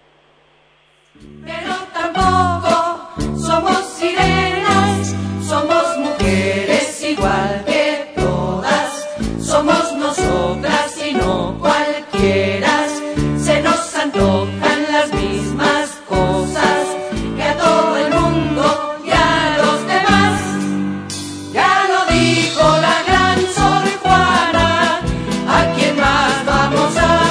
S18: Pero tampoco somos sirenas, somos mujeres igual que todas, somos nosotras y no cualquiera, se nos antojan las mismas cosas que a todo el mundo y a los demás. Ya lo dijo la gran Sor Juana, ¿a quién más vamos a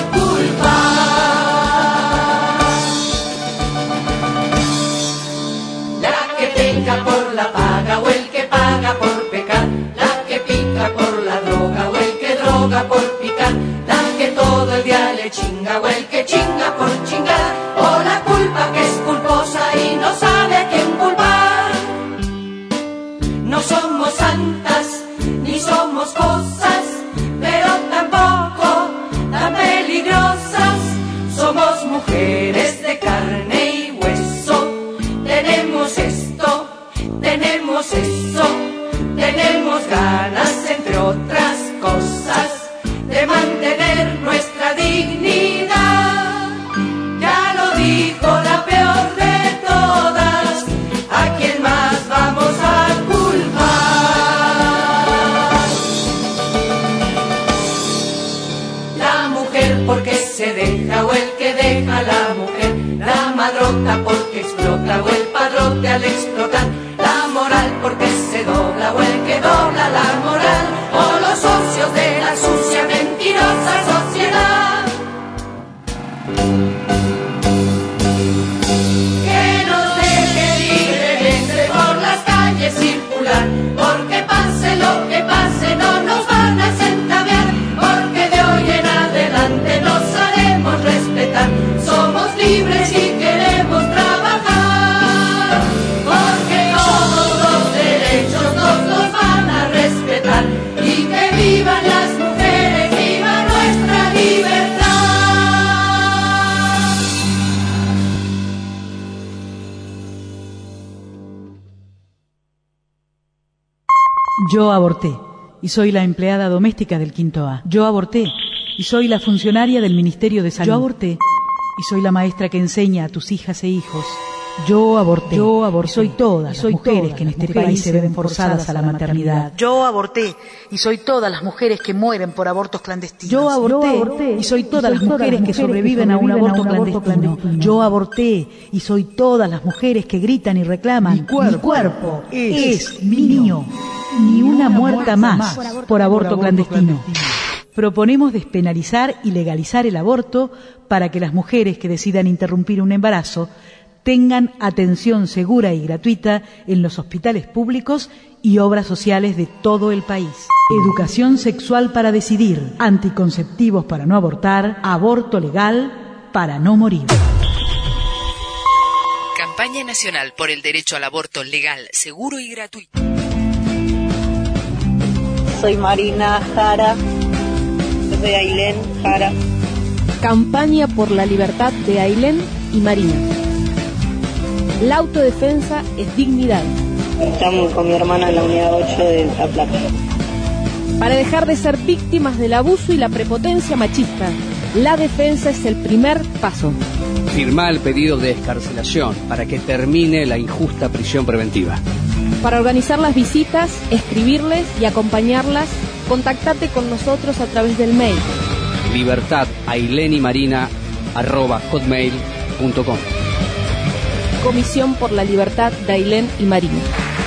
S18: por la paga o el que paga por pecar, la que pica por la droga o el que droga por picar, la que todo el día le chinga o el que chinga por chingar, o la culpa que es culposa y no sabe a quién culpar. No somos santas ni somos cosas, pero tampoco tan peligrosas, somos mujeres de carne y hueso, tenemos esto, tenemos eso, tenemos ganas, entre otras cosas, de mantener nuestra dignidad. Ya lo dijo la peor de todas, ¿a quién más vamos a culpar? La mujer porque se deja o el que deja a la mujer, la madrota porque explota o el padrote al explotar, la moral porque se dobla o el que dobla la moral, o los socios de la sucia mentirosa sociedad. Que nos deje libremente por las calles circular, porque pase lo que pase no nos van a centavear, porque de hoy en adelante nos haremos respetar, somos libres y queremos trabajar, porque todos los derechos nos los van a respetar, y que vivan las mujeres, viva nuestra libertad.
S3: Yo aborté y soy la empleada doméstica del Quinto A. Yo aborté y soy la funcionaria del Ministerio de Salud. Yo aborté y soy la maestra que enseña a tus hijas e hijos. Yo aborté. Y soy todas las mujeres que en este país se ven forzadas a la maternidad. Yo aborté y soy todas las mujeres que mueren por abortos clandestinos. Yo aborté y soy todas las mujeres que sobreviven a un aborto clandestino. Yo aborté y soy todas las mujeres que gritan y reclaman: mi cuerpo es mío. Ni una muerta más por aborto clandestino. Proponemos despenalizar y legalizar el aborto para que las mujeres que decidan interrumpir un embarazo tengan atención segura y gratuita en los hospitales públicos y obras sociales de todo el país. Educación sexual para decidir, anticonceptivos para no abortar, aborto legal para no morir.
S6: Campaña Nacional por el Derecho al Aborto Legal, Seguro y Gratuito.
S20: Soy Marina Jara, soy Ailén Jara.
S21: Campaña por la libertad de Ailén y Marina. La autodefensa es dignidad.
S20: Estamos con mi hermana en la unidad 8 de La Plata.
S21: Para dejar de ser víctimas del abuso y la prepotencia machista, la defensa es el primer paso.
S22: Firmá el pedido de excarcelación para que termine la injusta prisión preventiva.
S21: Para organizar las visitas, escribirles y acompañarlas, contactate con nosotros a través del mail
S22: libertadailenymarina@hotmail.com.
S21: Comisión por la Libertad de Ailén y Marina.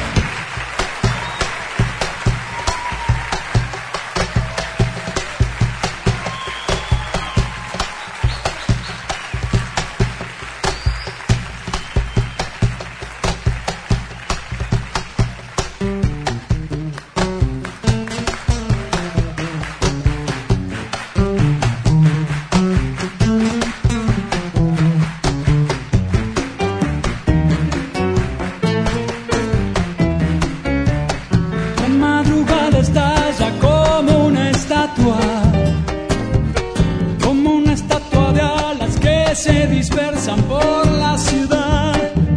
S5: Se dispersan por la ciudad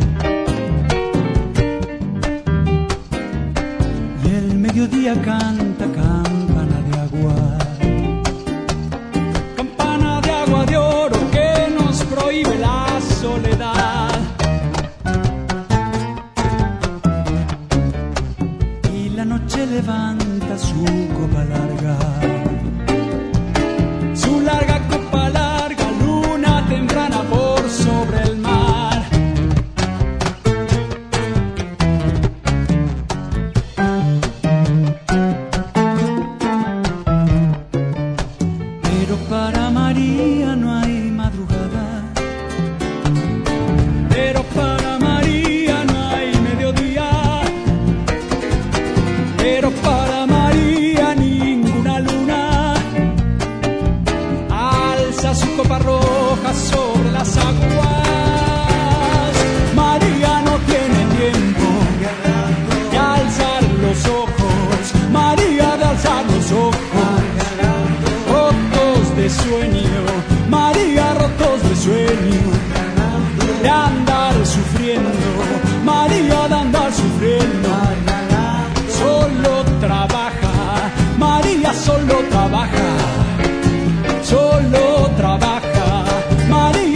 S5: y el mediodía canta campana de agua de oro que nos prohíbe la soledad. Y la noche levanta su copa larga, su larga copa larga, luna temprana por sobre el mar. Pero para María no hay madrugada, pero para María no hay mediodía, pero para María ninguna luna alza su copa roja sobre las aguas. María no tiene tiempo de alzar los ojos, María de alzar los ojos, rotos de sueño, María rotos de sueño, de andar sufriendo, María de andar sufriendo. Solo trabaja, María solo trabaja, solo trabaja, María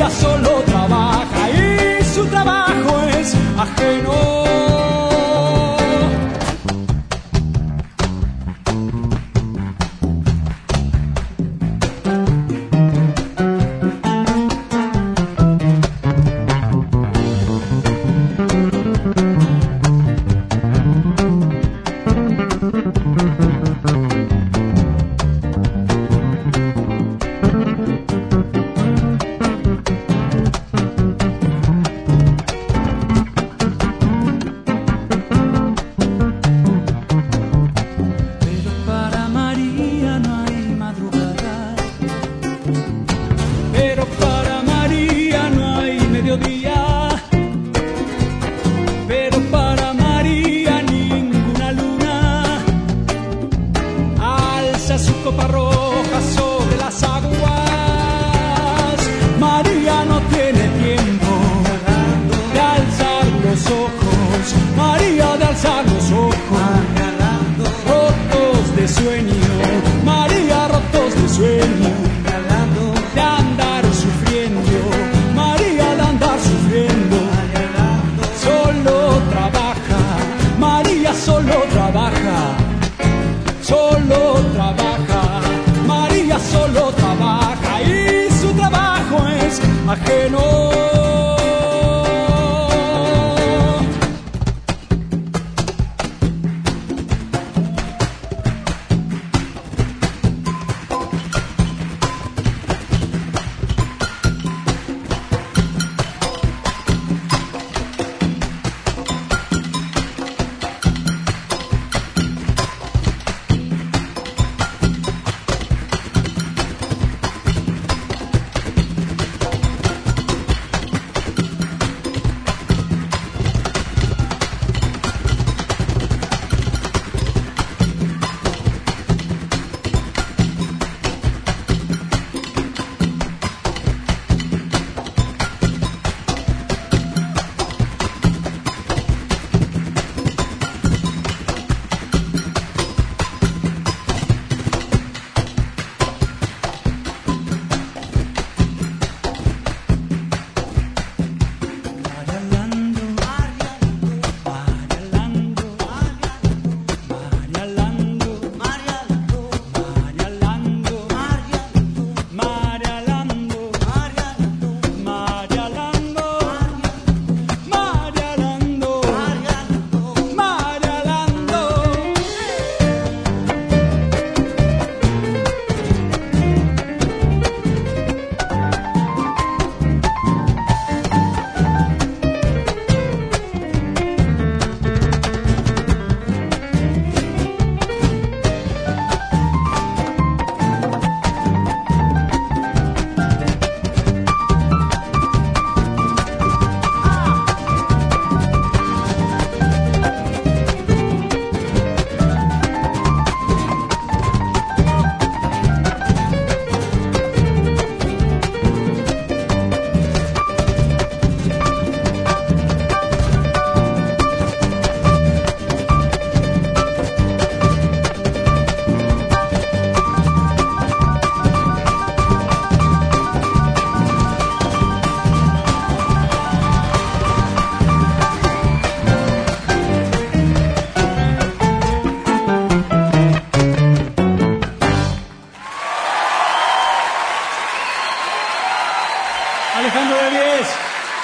S5: Alejandro de Vies,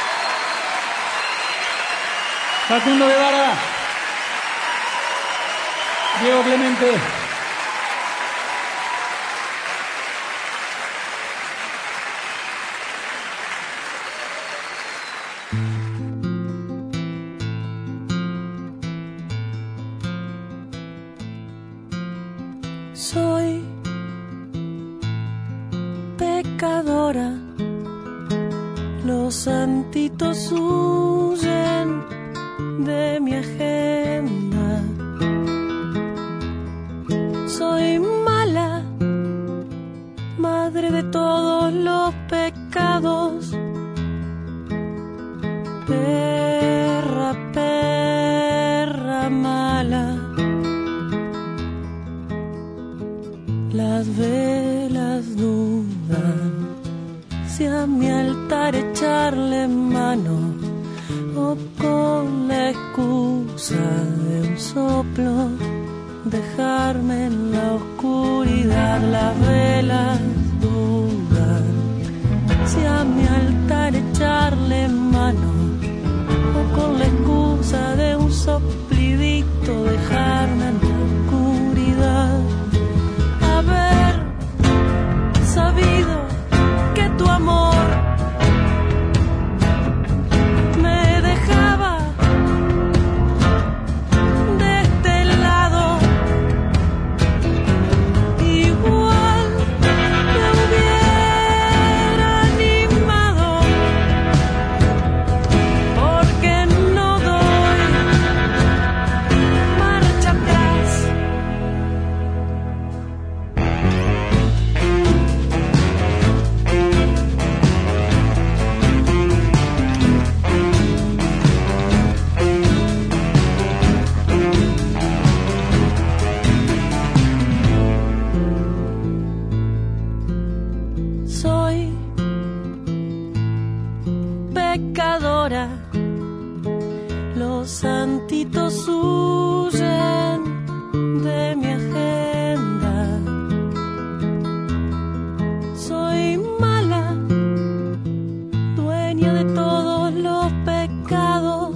S5: Facundo Guevara, Diego Clemente.
S18: Soy pecadora, los santitos huyen de mi agenda. Soy mala, madre de todos los pecados. Perra, perra mala. Las velas dudan si a mi altar echarle mano o con la excusa de un soplo dejarme en la oscuridad. Las velas dudan si a mi altar echarle mano o con la excusa de un soplidito dejarme en la oscuridad. Haber sabido que tu amor me dejaba de este lado, igual me hubiera animado, porque no doy marcha atrás. Soy pecadora, los santitos huyen de mi agenda. Soy mala, dueña de todos los pecados.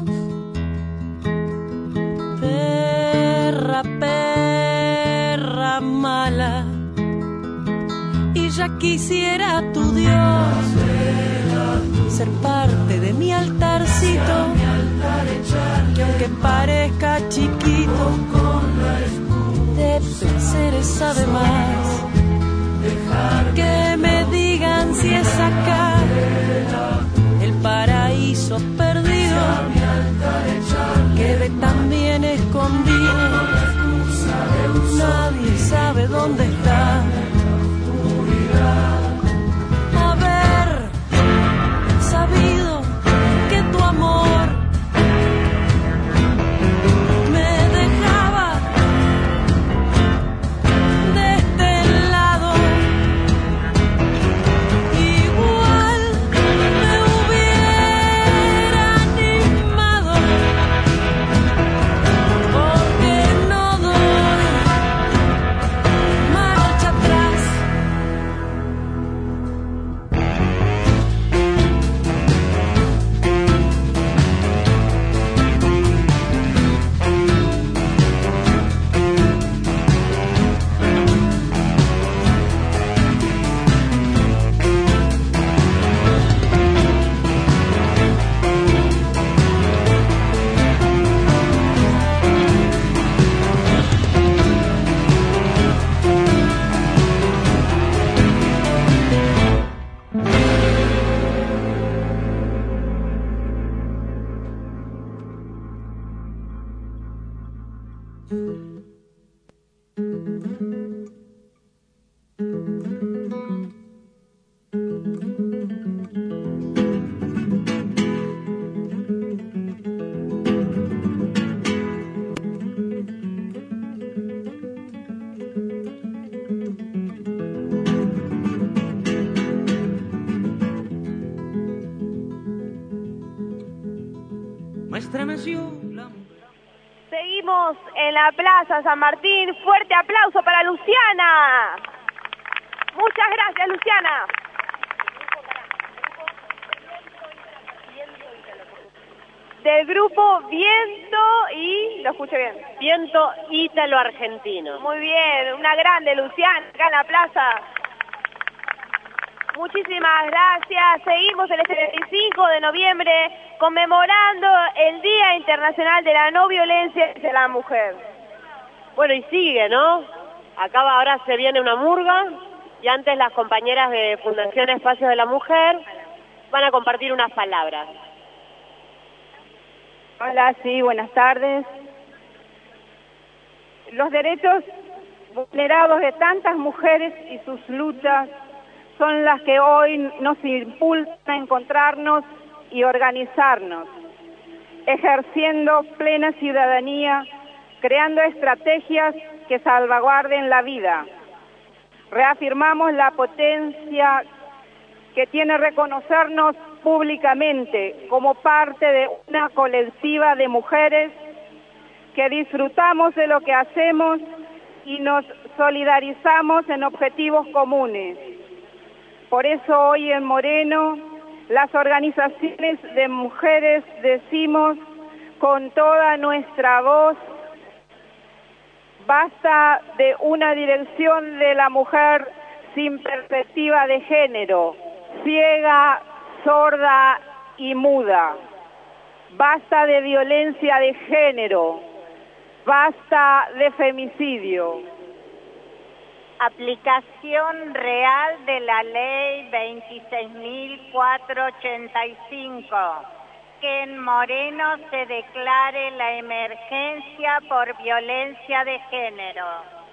S18: Perra, perra mala. Y ya quisiera tu Dios ser parte de mi altarcito, que aunque parezca chiquito, de placeres sabe más. Que me digan si es acá el paraíso perdido, quede tan bien escondido, nadie sabe dónde está. Haber sabido que tu amor me dejaba de este lado, igual me hubiera animado, porque no doy marcha atrás.
S2: Seguimos en la Plaza San Martín. Fuerte aplauso para Luciana. Muchas gracias, Luciana. del grupo Viento y... ¿Lo escuché bien?
S4: Viento Ítalo Argentino.
S2: Muy bien, una grande, Luciana, acá en la plaza. Muchísimas gracias. Seguimos en este 25 de noviembre conmemorando el Día Internacional de la No Violencia hacia la Mujer.
S4: Bueno, y sigue, ¿no? Acaba, ahora se viene una murga y antes las compañeras de Fundación Espacios de la Mujer van a compartir unas palabras.
S1: Hola, sí, buenas tardes. Los derechos vulnerados de tantas mujeres y sus luchas son las que hoy nos impulsan a encontrarnos y organizarnos, ejerciendo plena ciudadanía, creando estrategias que salvaguarden la vida. Reafirmamos la potencia que tiene reconocernos públicamente como parte de una colectiva de mujeres que disfrutamos de lo que hacemos y nos solidarizamos en objetivos comunes. Por eso hoy en Moreno, las organizaciones de mujeres decimos con toda nuestra voz: basta de una dirección de la mujer sin perspectiva de género, ciega, sorda y muda. Basta de violencia de género, basta de femicidio.
S11: Aplicación real de la ley 26.485. Que en Moreno se declare la emergencia por violencia de género.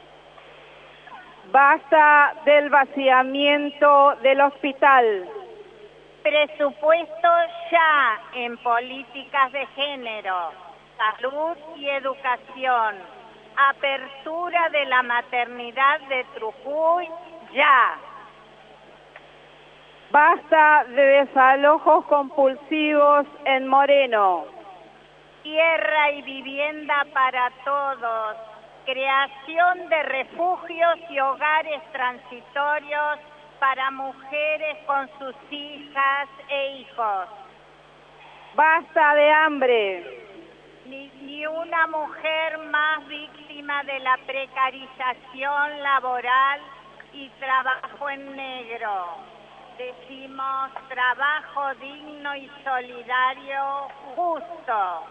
S1: Basta del vaciamiento del hospital.
S11: Presupuesto ya en políticas de género, salud y educación. Apertura de la maternidad de Trujuy ya.
S1: Basta de desalojos compulsivos en Moreno.
S11: Tierra y vivienda para todos. Creación de refugios y hogares transitorios para mujeres con sus hijas e hijos.
S1: Basta de hambre.
S11: Ni una mujer más víctima de la precarización laboral y trabajo en negro. Decimos trabajo digno y solidario justo.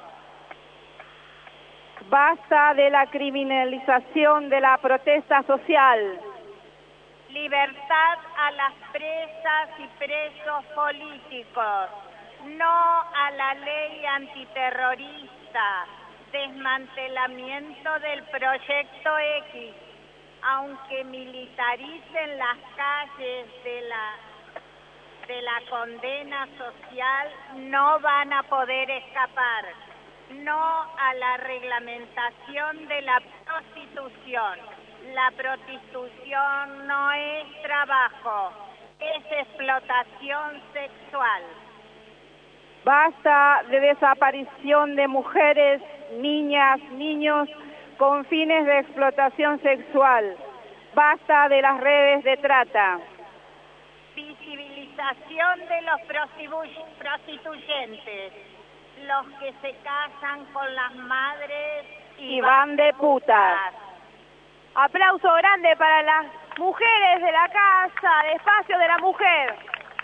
S1: Basta de la criminalización de la protesta social.
S11: Libertad a las presas y presos políticos. No a la ley antiterrorista. Desmantelamiento del Proyecto X. Aunque militaricen las calles de la condena social, no van a poder escapar. No a la reglamentación de la prostitución. La prostitución no es trabajo, es explotación sexual.
S1: Basta de desaparición de mujeres, niñas, niños con fines de explotación sexual. Basta de las redes de trata.
S11: Visibilización de los prostituyentes, los que se casan con las madres
S1: y van de putas.
S2: Aplauso grande para las mujeres de la casa, de Espacio de la Mujer.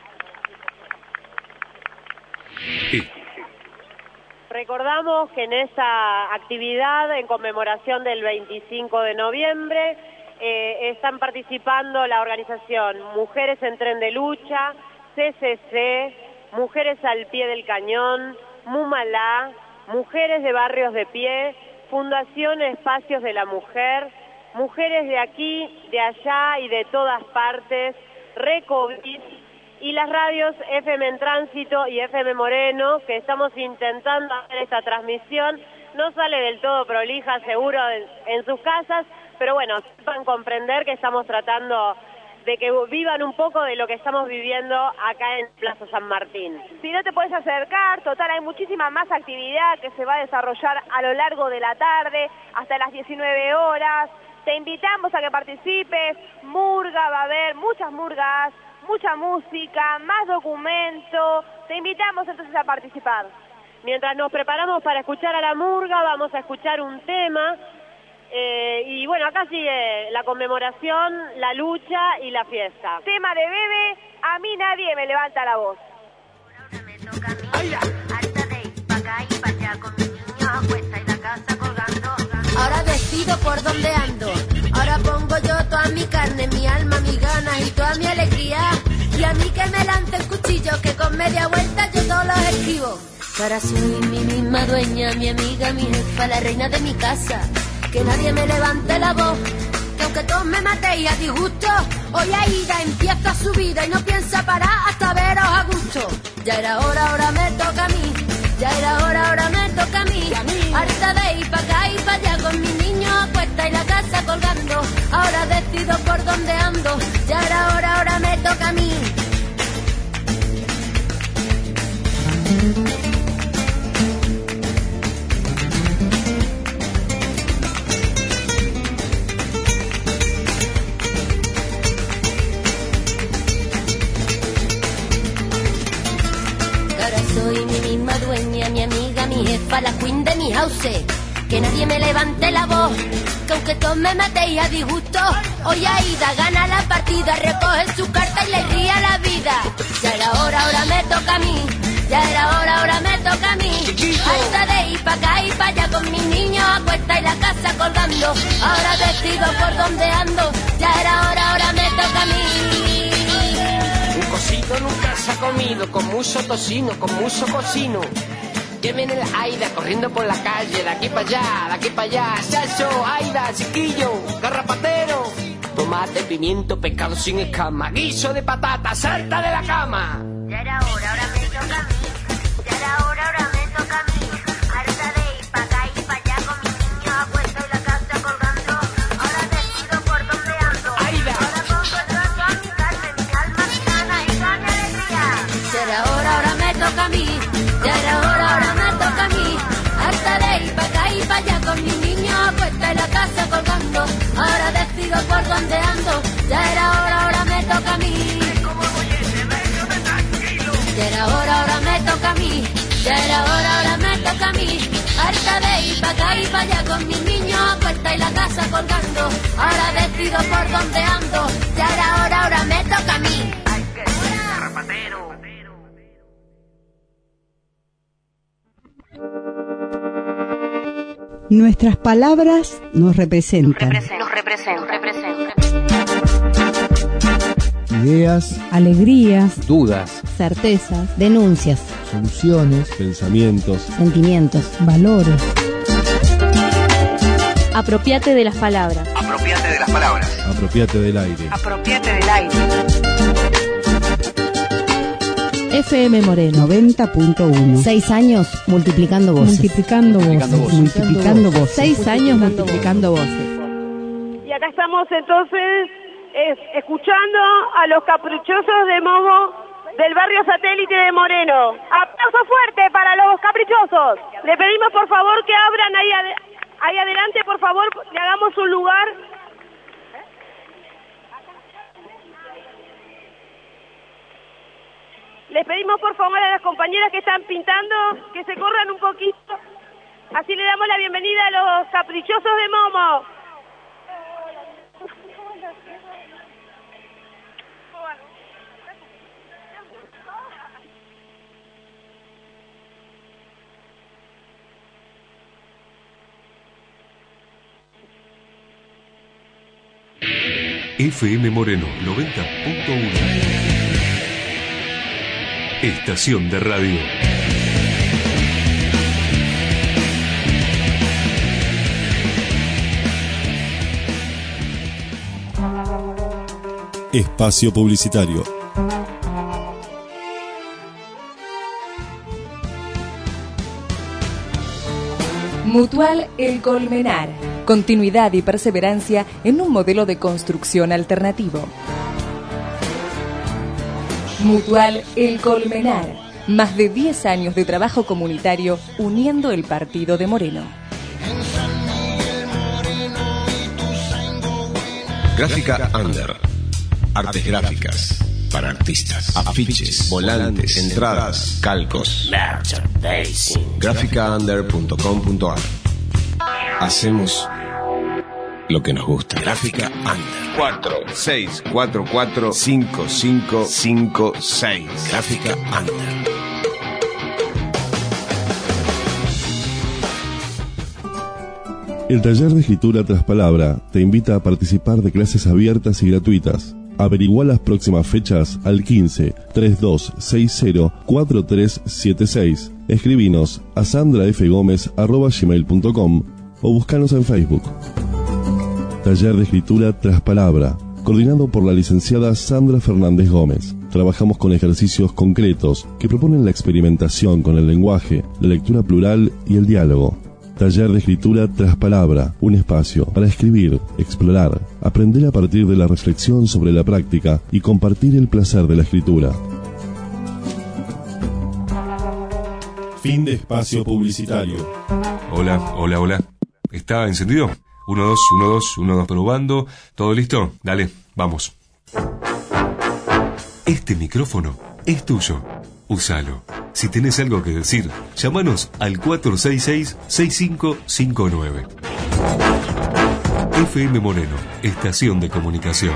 S4: Recordamos que en esa actividad en conmemoración del 25 de noviembre están participando la organización Mujeres en Tren de Lucha, CCC, Mujeres al Pie del Cañón, Mumalá, Mujeres de Barrios de Pie, Fundación Espacios de la Mujer, Mujeres de aquí, de allá y de todas partes, Recovis y las radios FM en Tránsito y FM Moreno, que estamos intentando hacer esta transmisión. No sale del todo prolija, seguro, en sus casas, pero bueno, sepan comprender que estamos tratando de que vivan un poco de lo que estamos viviendo acá en Plaza San Martín.
S2: Si no te puedes acercar, total, hay muchísima más actividad que se va a desarrollar a lo largo de la tarde, hasta las 19 horas. Te invitamos a que participes, murga, va a haber muchas murgas, mucha música, más documento. Te invitamos entonces a participar.
S4: Mientras nos preparamos para escuchar a la murga, vamos a escuchar un tema. Y bueno, acá sigue la conmemoración, la lucha y la fiesta.
S2: Tema de Bebe, A mí nadie me levanta la voz.
S10: Ahora decido por dónde ando. Ahora pongo yo toda mi carne, mi alma, mis ganas y toda mi alegría. Y a mí que me lancen cuchillos, que con media vuelta yo todos los esquivo. Ahora soy mi misma dueña, mi amiga, mi jefa, la reina de mi casa. Que nadie me levante la voz, que aunque todos me matéis a disgusto, hoy Aida empieza su vida y no piensa parar hasta veros a gusto. Ya era hora, ahora me toca a mí. Ya era hora, ahora me toca a mí. Harta de ir pa' acá y pa' allá con mis niños a cuesta y la casa colgando. Ahora decido por dónde ando. Ya era hora, ahora me toca a mí. Soy mi misma dueña, mi amiga, mi jefa, la queen de mi house. Que nadie me levante la voz, que aunque todos me matéis a disgusto, hoy Aida gana la partida, recoge su carta y le ría la vida. Ya era hora, ahora me toca a mí. Ya era hora, ahora me toca a mí. Harta de ir pa' acá y pa' allá con mis niños a cuesta y la casa colgando. Ahora decido por dónde ando. Ya era hora, ahora me toca a mí.
S12: Un cocido nunca se ha comido, con mucho tocino, con mucho cocino. Que viene el Aida corriendo por la calle, de aquí para allá, chacho, Aida, chiquillo, garrapatero. Tomate, pimiento, pescado sin escama, guiso de patata, salta de la cama.
S10: Ya era hora, ahora me toca a mí. Ya era hora, ahora me toca a mí. Harta de ir pa' acá y pa' allá con mis niños a cuesta y la casa colgando. Ahora decido por dónde ando.
S12: Aida.
S10: Ahora pongo yo toda mi carne, mi alma, mi ganas y toda mi alegría. Ya era hora, ahora me toca a mí. Ya era hora, ahora me toca a mí. Harta de ir pa' acá y pa' allá con mis niños a cuesta y la casa colgando. Ahora decido por dónde ando. Ya era hora, ahora me toca a mí. Ya era hora, ahora me toca a mí. Ya era hora, ahora me toca a mí. Harta de ir pa' acá y pa' allá con mis niños a cuesta y la casa colgando. Ahora decido por dónde ando. Ya era hora, ahora me toca a mí. Ay, qué rapatero.
S13: Nuestras palabras nos representan.
S9: Nos representan.
S13: Ideas, alegrías,
S22: dudas,
S13: certezas, denuncias,
S14: soluciones, pensamientos,
S13: sentimientos, valores.
S21: Apropiate de las palabras.
S9: Apropiate de las palabras.
S14: Apropiate del aire.
S9: Apropiate del aire.
S21: FM Moreno
S13: 90.1.
S21: 6 años multiplicando voces.
S13: Multiplicando voces.
S21: 6 años multiplicando voces.
S2: Y acá estamos entonces escuchando a los caprichosos de Momo del barrio satélite de Moreno. Aplauso fuerte para los caprichosos. Le pedimos por favor que abran ahí adelante, por favor, le hagamos un lugar. Les pedimos por favor a las compañeras que están pintando que se corran un poquito. Así le damos la bienvenida a los caprichosos de Momo.
S8: FM Moreno 90.1. Estación de radio.
S14: Espacio publicitario.
S15: Mutual El Colmenar. Continuidad y perseverancia en un modelo de construcción alternativo. Mutual El Colmenar. Más de 10 años de trabajo comunitario uniendo el partido de Moreno.
S16: Gráfica Under. Artes gráficas.
S7: para artistas, afiches, volantes, entradas, calcos, merchandising. GráficaUnder.com.ar. Hacemos lo que nos gusta. Gráfica Under. 46445556. Gráfica Under.
S14: El taller de escritura tras palabra te invita a participar de clases abiertas y gratuitas. Averigua las próximas fechas al 15 3260 4376. Escribinos a sandrafgomez@gmail.com o búscanos en Facebook. Taller de escritura tras palabra, coordinado por la licenciada Sandra Fernández Gómez. Trabajamos con ejercicios concretos que proponen la experimentación con el lenguaje, la lectura plural y el diálogo. Taller de escritura tras palabra, un espacio para escribir, explorar, aprender a partir de la reflexión sobre la práctica y compartir el placer de la escritura. Fin de espacio publicitario.
S8: Hola. ¿Está encendido? 1, 2, 1, 2, 1, 2, probando. ¿Todo listo? Dale, vamos. Este micrófono es tuyo. Úsalo. Si tenés algo que decir, llámanos al 466-6559. FM Moreno, estación de comunicación.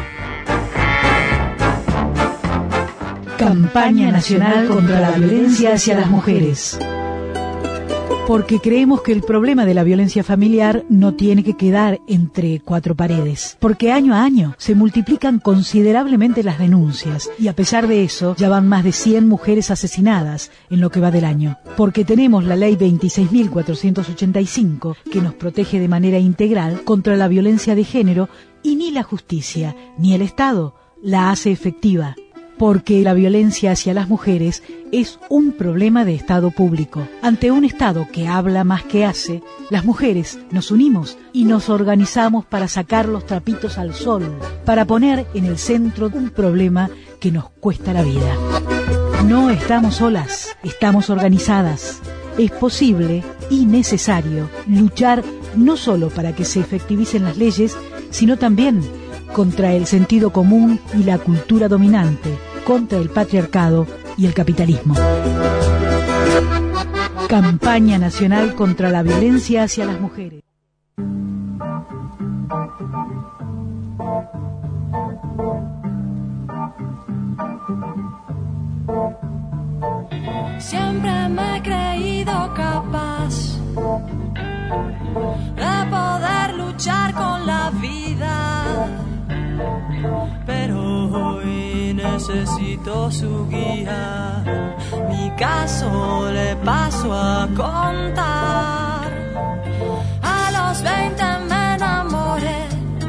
S3: Campaña Nacional contra la Violencia hacia las Mujeres. Porque creemos que el problema de la violencia familiar no tiene que quedar entre cuatro paredes. Porque año a año se multiplican considerablemente las denuncias y a pesar de eso ya van más de 100 mujeres asesinadas en lo que va del año. Porque tenemos la ley 26.485 que nos protege de manera integral contra la violencia de género y ni la justicia ni el Estado la hace efectiva. Porque la violencia hacia las mujeres es un problema de Estado público. Ante un Estado que habla más que hace, las mujeres nos unimos y nos organizamos para sacar los trapitos al sol, para poner en el centro un problema que nos cuesta la vida. No estamos solas, estamos organizadas. Es posible y necesario luchar no solo para que se efectivicen las leyes, sino también contra el sentido común y la cultura dominante, contra el patriarcado y el capitalismo. Campaña Nacional contra la Violencia hacia las Mujeres.
S18: Siempre me he creído capaz de poder luchar con la vida, pero hoy necesito su guía. Mi caso le paso a contar. A los 20 me enamoré,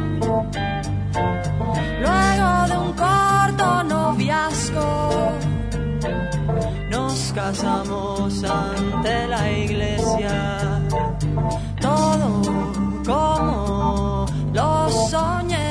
S18: luego de un corto noviazgo. Nos casamos ante la iglesia, todo como lo soñé.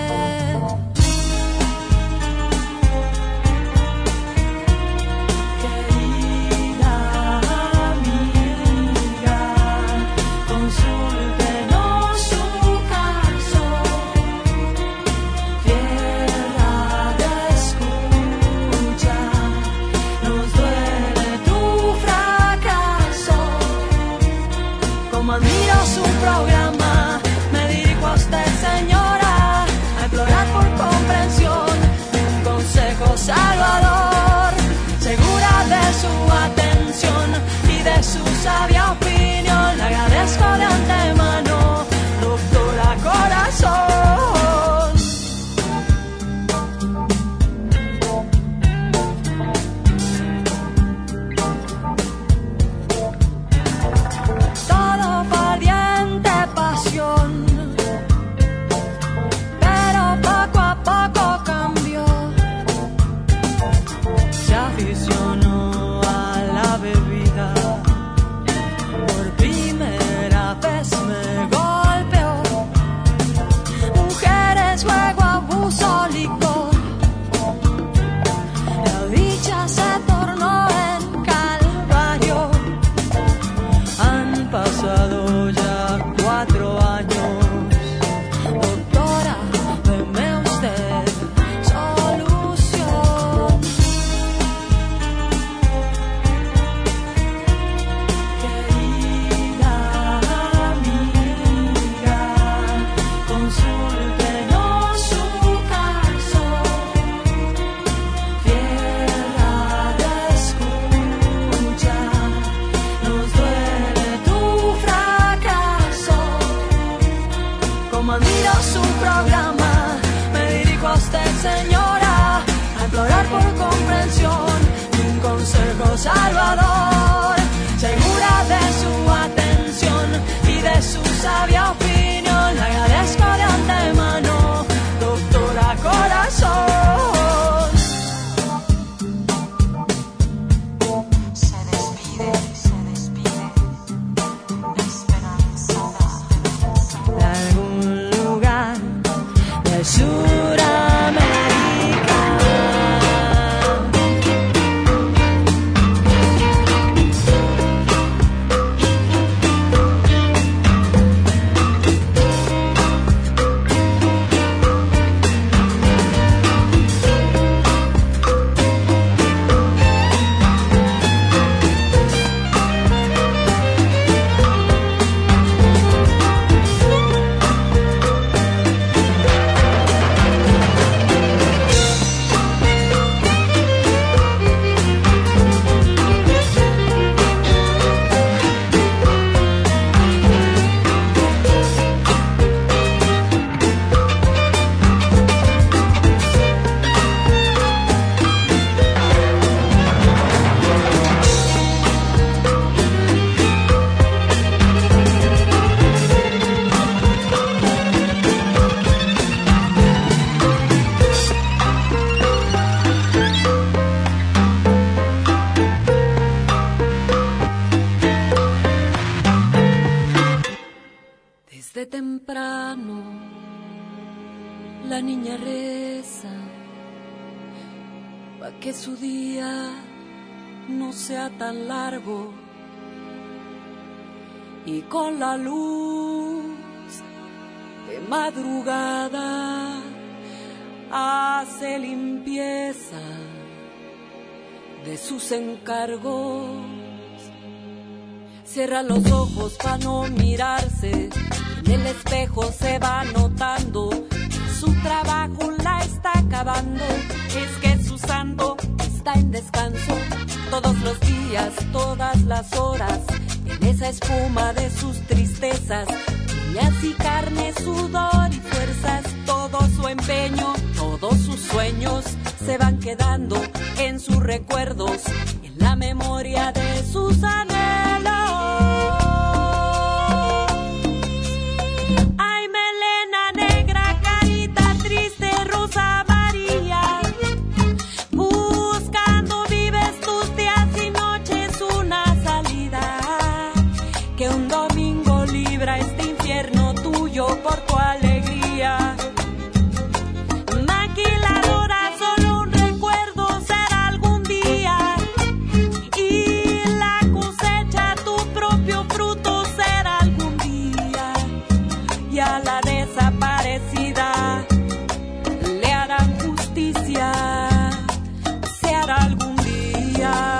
S18: Admiro su programa, me dirijo a usted, señora, a implorar por comprensión, un consejo salvador, segura de su atención y de su sabia opinión. Le agradezco de antemano, doctora Corazón. su sabia opinión. Le agradezco de antemano, doctora Corazón. Que su día no sea tan largo y con la luz de madrugada hace limpieza de sus encargos. Cierra los ojos para no mirarse, en el espejo se va notando su trabajo la está acabando. Es que su santo está en descanso todos los días, todas las horas, en esa espuma de sus tristezas, uñas y carne, sudor y fuerzas. Todo su empeño, todos sus sueños se van quedando en sus recuerdos, en la memoria de sus anhelos. Ay, melena negra, carita triste, Rosa María, buscando vives tus días y noches una salida, que un domingo libra este infierno tuyo por tu alegría. Maquiladora, solo un recuerdo será algún día, y la cosecha tu propio fruto será algún día, y a la desaparecida le harán justicia, se hará algún día.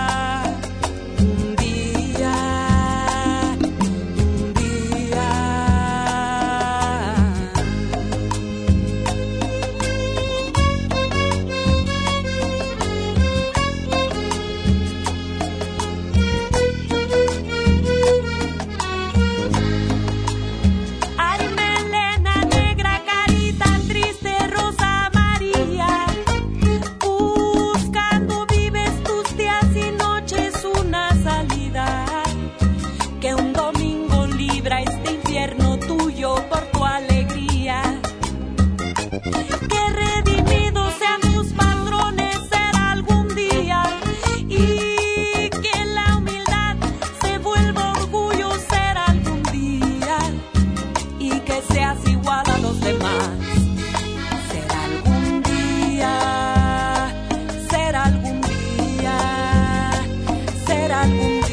S18: Por tu alegría, que redimidos sean tus padrones será algún día, y que la humildad se vuelva orgullo será algún día, y que seas igual a los demás será algún día, será algún día, será algún día.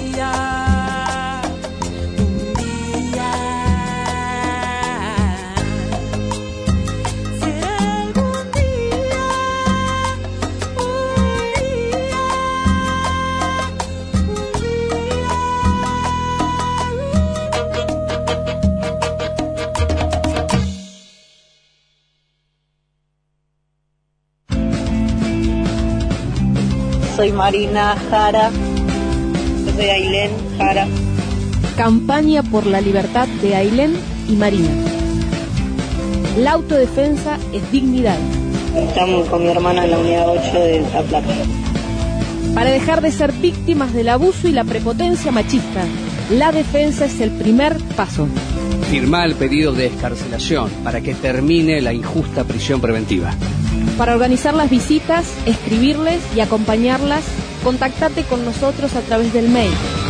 S20: Soy Marina Jara. Yo soy Ailén Jara.
S21: Campaña por la libertad de Ailén y Marina. La autodefensa es dignidad.
S20: Estamos con mi hermana en la unidad 8 de La Plata.
S21: Para dejar de ser víctimas del abuso y la prepotencia machista. La defensa es el primer paso.
S16: Firmá el pedido de excarcelación para que termine la injusta prisión preventiva.
S21: Para organizar las visitas, escribirles y acompañarlas, contactate con nosotros a través del mail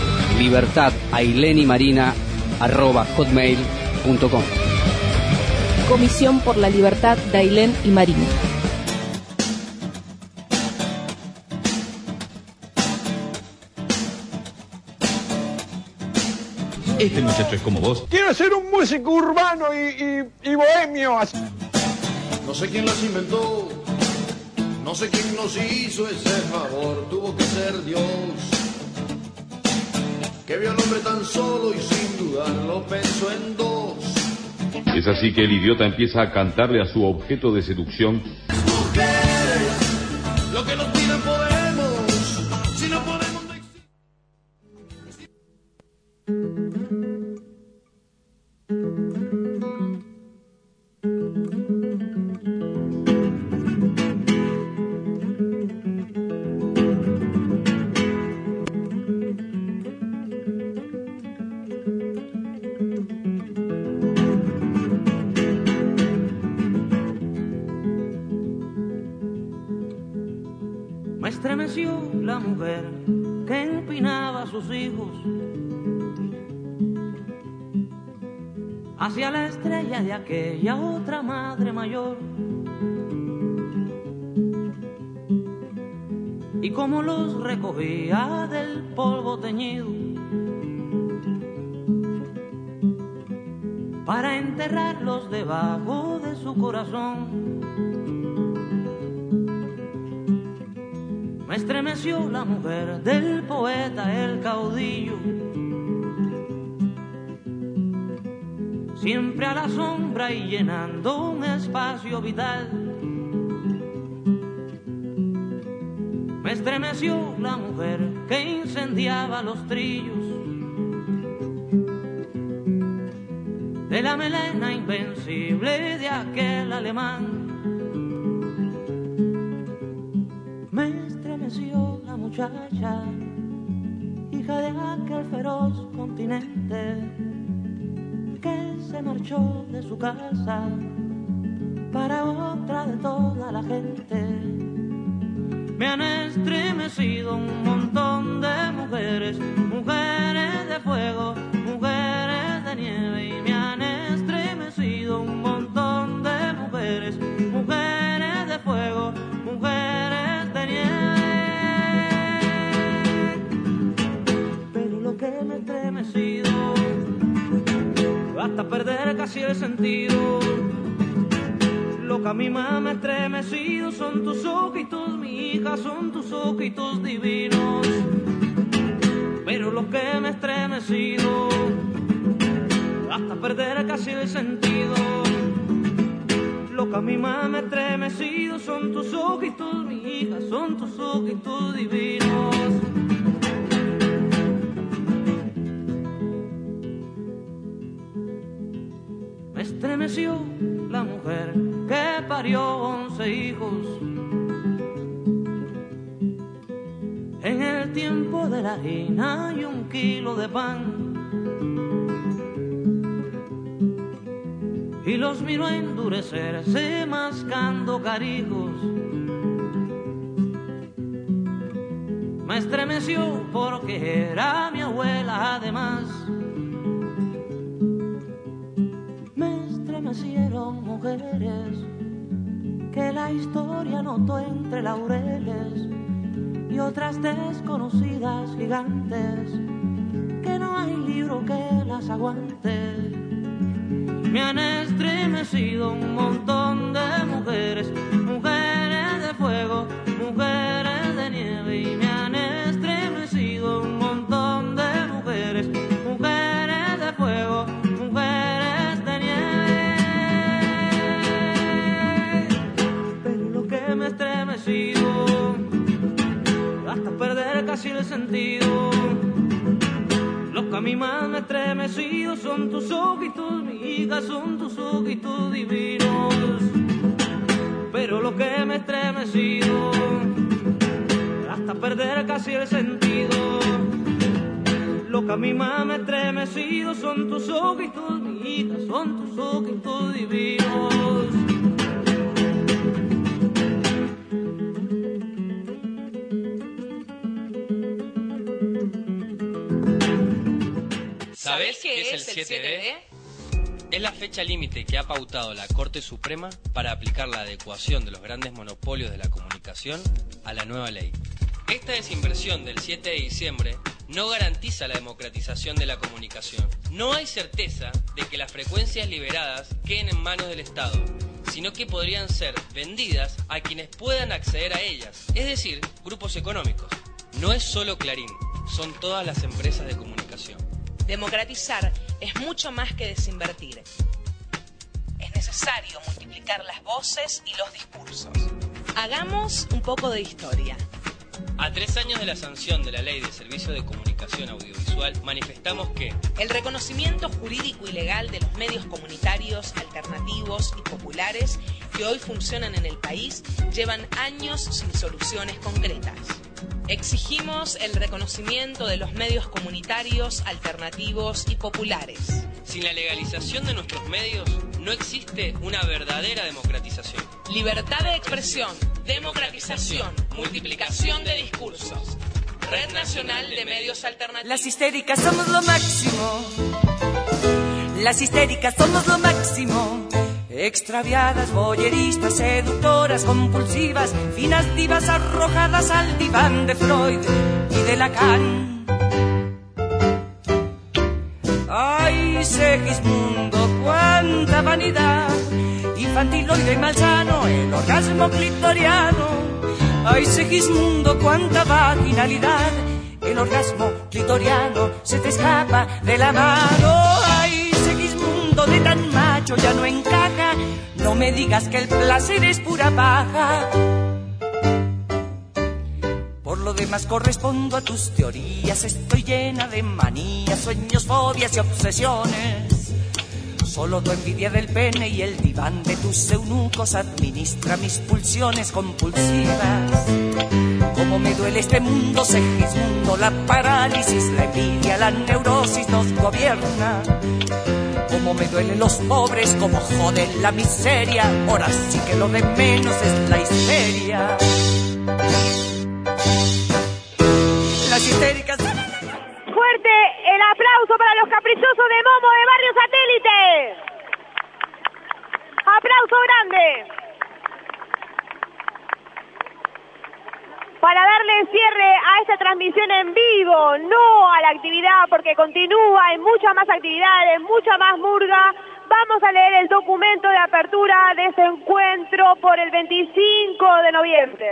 S16: libertadailenYmarina@hotmail.com.
S21: Comisión por la Libertad de Ailén y Marina.
S17: Este muchacho es como vos.
S19: Quiero ser un músico urbano y bohemio.
S23: No sé quién las inventó, no sé quién nos hizo ese favor, tuvo que ser Dios, que vio al hombre tan solo y sin dudarlo pensó en dos.
S24: Es así que el idiota empieza a cantarle a su objeto de seducción.
S23: Mujeres, lo que nos pidan podemos, si no podemos no existe.
S18: Me estremeció la mujer que empinaba a sus hijos hacia la estrella de aquella otra madre mayor, y como los recogía del polvo teñido para enterrarlos debajo de su corazón. Me estremeció la mujer del poeta, el caudillo, siempre a la sombra y llenando un espacio vital. Me estremeció la mujer que incendiaba los trillos de la melena invencible de aquel alemán. Me estremeció la muchacha, hija de aquel feroz continente, que se marchó de su casa para otra de toda la gente. Me han estremecido un montón de mujeres, mujeres de fuego, mujeres de nieve, y me han estremecido un montón de mujeres, mujeres de fuego, mujeres de nieve. Pero lo que me ha estremecido hasta perder casi el sentido, lo que a mí más me ha estremecido son tus ojitos, mi hija, son tus ojitos divinos. Pero lo que me ha estremecido hasta perder casi el sentido, lo que a mí más me ha estremecido son tus ojitos, mi hija, son tus ojitos divinos. Me estremeció la mujer que parió 11 hijos en el tiempo de la harina y 1 kilo de pan, y los miró endurecerse mascando carijos. Me estremeció porque era mi abuela además. Me estremecieron mujeres que la historia notó entre laureles y otras desconocidas gigantes que no hay libro que las aguante. Me han estremecido un montón de mujeres, mujeres de fuego, mujeres de nieve, y me han estremecido un montón de mujeres, mujeres de fuego, mujeres de nieve. Pero lo que me ha estremecido hasta perder casi el sentido, lo que a mí más me ha estremecido son tus ojitos, mi hija, son tus ojitos divinos. Pero lo que me ha estremecido hasta perder casi el sentido, loca, mi mama estremecido, son tus ojitos, niñita, son tus ojitos divinos.
S1: ¿Sabés qué es el 7D? Es la fecha límite que ha pautado la Corte Suprema para aplicar la adecuación de los grandes monopolios de la comunicación a la nueva ley. Esta desinversión del 7 de diciembre no garantiza la democratización de la comunicación. No hay certeza de que las frecuencias liberadas queden en manos del Estado, sino que podrían ser vendidas a quienes puedan acceder a ellas, es decir, grupos económicos. No es solo Clarín, son todas las empresas de comunicación.
S5: Democratizar es mucho más que desinvertir. Es necesario multiplicar las voces y los discursos. Hagamos un poco de historia.
S1: A 3 años de la sanción de la Ley de Servicios de Comunicación Audiovisual, manifestamos que
S5: el reconocimiento jurídico y legal de los medios comunitarios, alternativos y populares que hoy funcionan en el país llevan años sin soluciones concretas. Exigimos el reconocimiento de los medios comunitarios, alternativos y populares.
S1: Sin la legalización de nuestros medios, no existe una verdadera democratización.
S5: Libertad de expresión, democratización, multiplicación de discursos. Red Nacional de Medios Alternativos.
S18: Las histéricas somos lo máximo. Las histéricas somos lo máximo. Extraviadas, voyeristas, seductoras, compulsivas, finas divas arrojadas al diván de Freud y de Lacan. Ay, Segismundo, cuánta vanidad, infantiloide y malsano, el orgasmo clitoriano. Ay, Segismundo, cuánta vaginalidad, el orgasmo clitoriano se te escapa de la mano. Ay, Segismundo, de tan macho ya no encaja, no me digas que el placer es pura paja. Por lo demás correspondo a tus teorías, estoy llena de manías, sueños, fobias y obsesiones. Solo tu envidia del pene y el diván de tus eunucos administra mis pulsiones compulsivas. Cómo me duele este mundo, Segismundo, la parálisis, la envidia, la neurosis nos gobierna. Cómo me duelen los pobres, cómo joden la miseria, ahora sí que lo de menos es la histeria. Las histéricas.
S2: Fuerte el aplauso para los caprichosos de Momo de Barrio Satélite. Aplauso grande. Para darle cierre a esta transmisión en vivo, no a la actividad, porque continúa, hay muchas más actividades, mucha más murga. Vamos a leer el documento de apertura de este encuentro por el 25 de noviembre.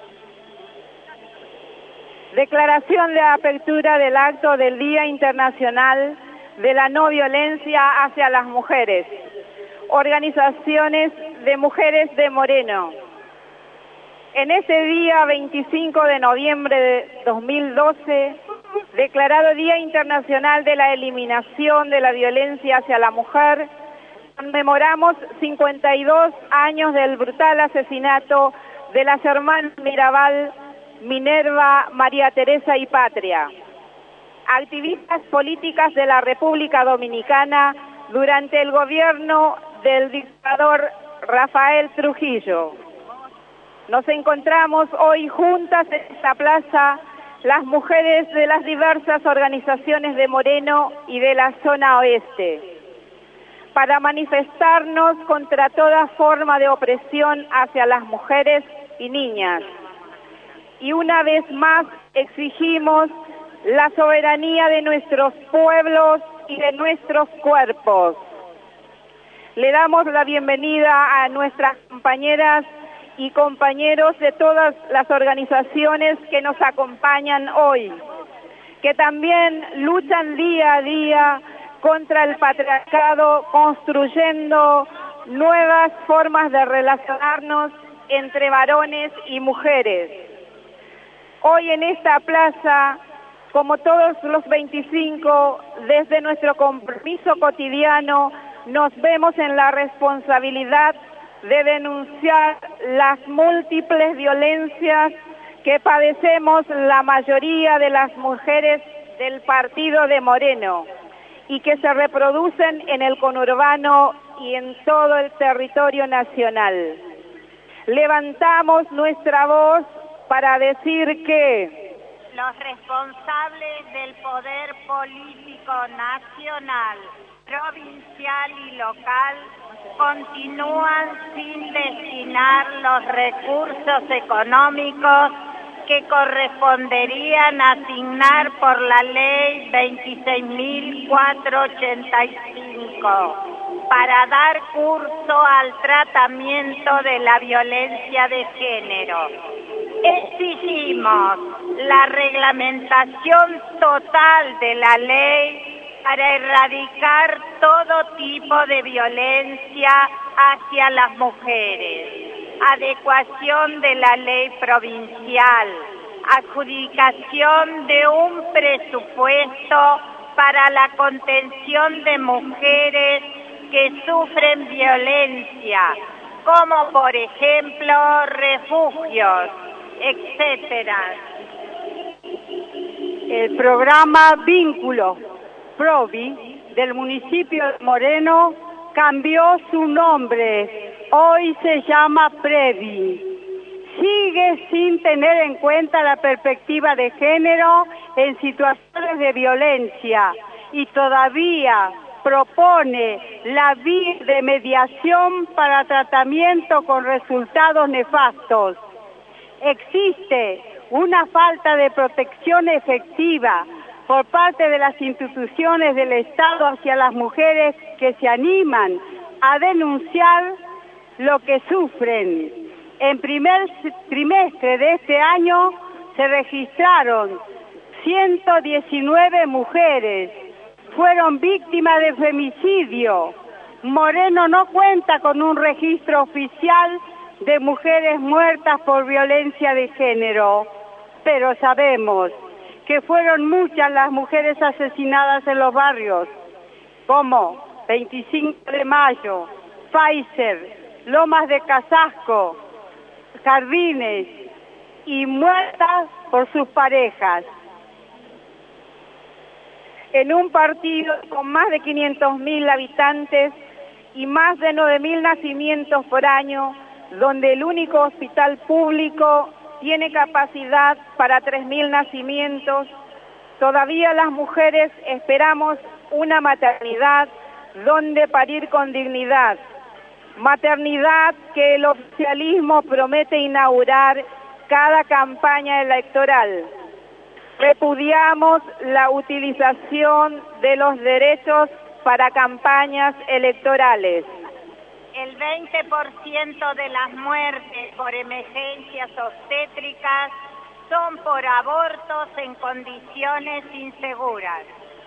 S6: Declaración de apertura del acto del Día Internacional de la No Violencia hacia las Mujeres. Organizaciones de Mujeres de Moreno. En este día 25 de noviembre de 2012, declarado Día Internacional de la Eliminación de la Violencia hacia la Mujer, conmemoramos 52 años del brutal asesinato de las hermanas Mirabal, Minerva, María Teresa y Patria, activistas políticas de la República Dominicana durante el gobierno del dictador Rafael Trujillo. Nos encontramos hoy juntas en esta plaza, las mujeres de las diversas organizaciones de Moreno y de la zona oeste, para manifestarnos contra toda forma de opresión hacia las mujeres y niñas. Y una vez más exigimos la soberanía de nuestros pueblos y de nuestros cuerpos. Le damos la bienvenida a nuestras compañeras y compañeros de todas las organizaciones que nos acompañan hoy, que también luchan día a día contra el patriarcado, construyendo nuevas formas de relacionarnos entre varones y mujeres. Hoy en esta plaza, como todos los 25, desde nuestro compromiso cotidiano, nos vemos en la responsabilidad de denunciar las múltiples violencias que padecemos la mayoría de las mujeres del partido de Moreno y que se reproducen en el conurbano y en todo el territorio nacional. Levantamos nuestra voz para decir que
S4: los responsables del poder político nacional, provincial y local continúan sin destinar los recursos económicos que corresponderían asignar por la ley 26.485 para dar curso al tratamiento de la violencia de género. Exigimos la reglamentación total de la ley para erradicar todo tipo de violencia hacia las mujeres. Adecuación de la ley provincial, adjudicación de un presupuesto para la contención de mujeres que sufren violencia, como por ejemplo refugios, etcétera.
S6: El programa Vínculo PROVI del municipio de Moreno cambió su nombre. Hoy se llama PREVI. Sigue sin tener en cuenta la perspectiva de género en situaciones de violencia y todavía propone la vía de mediación para tratamiento con resultados nefastos. Existe una falta de protección efectiva por parte de las instituciones del Estado hacia las mujeres que se animan a denunciar lo que sufren. En primer trimestre de este año se registraron 119 mujeres, fueron víctimas de femicidio. Moreno no cuenta con un registro oficial de mujeres muertas por violencia de género, pero sabemos que fueron muchas las mujeres asesinadas en los barrios, como 25 de Mayo, Pfizer, Lomas de Casasco, Jardines, y muertas por sus parejas. En un partido con más de 500.000 habitantes y más de 9.000 nacimientos por año, donde el único hospital público tiene capacidad para 3.000 nacimientos, todavía las mujeres esperamos una maternidad donde parir con dignidad. Maternidad que el oficialismo promete inaugurar cada campaña electoral. Repudiamos la utilización de los derechos para campañas electorales.
S4: El 20% de las muertes por emergencias obstétricas son por abortos en condiciones inseguras.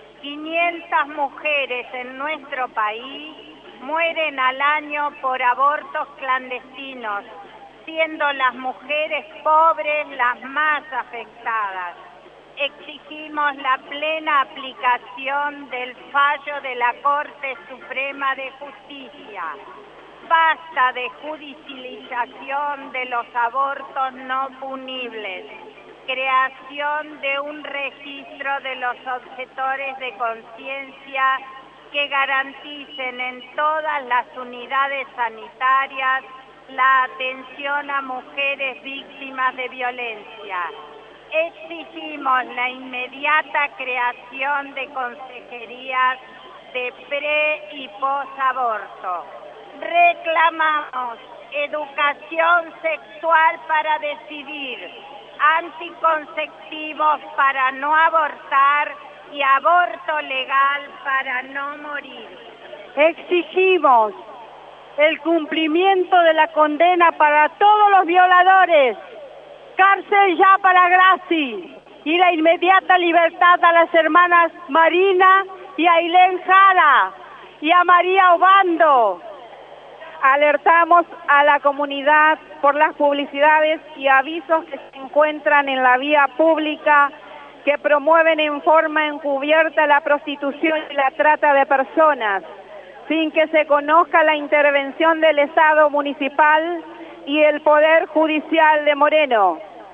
S4: 500 mujeres en nuestro país mueren al año por abortos clandestinos, siendo las mujeres pobres las más afectadas. Exigimos la plena aplicación del fallo de la Corte Suprema de Justicia. Basta de judicialización de los abortos no punibles. Creación de un registro de los objetores de conciencia que garanticen en todas las unidades sanitarias la atención a mujeres víctimas de violencia. Exigimos la inmediata creación de consejerías de pre- y posaborto. Reclamamos educación sexual para decidir, anticonceptivos para no abortar y aborto legal para no morir.
S6: Exigimos el cumplimiento de la condena para todos los violadores, cárcel ya para Graci y la inmediata libertad a las hermanas Marina y Ailén Jara y a María Obando. Alertamos a la comunidad por las publicidades y avisos que se encuentran en la vía pública que promueven en forma encubierta la prostitución y la trata de personas, sin que se conozca la intervención del Estado municipal y el Poder Judicial de Moreno.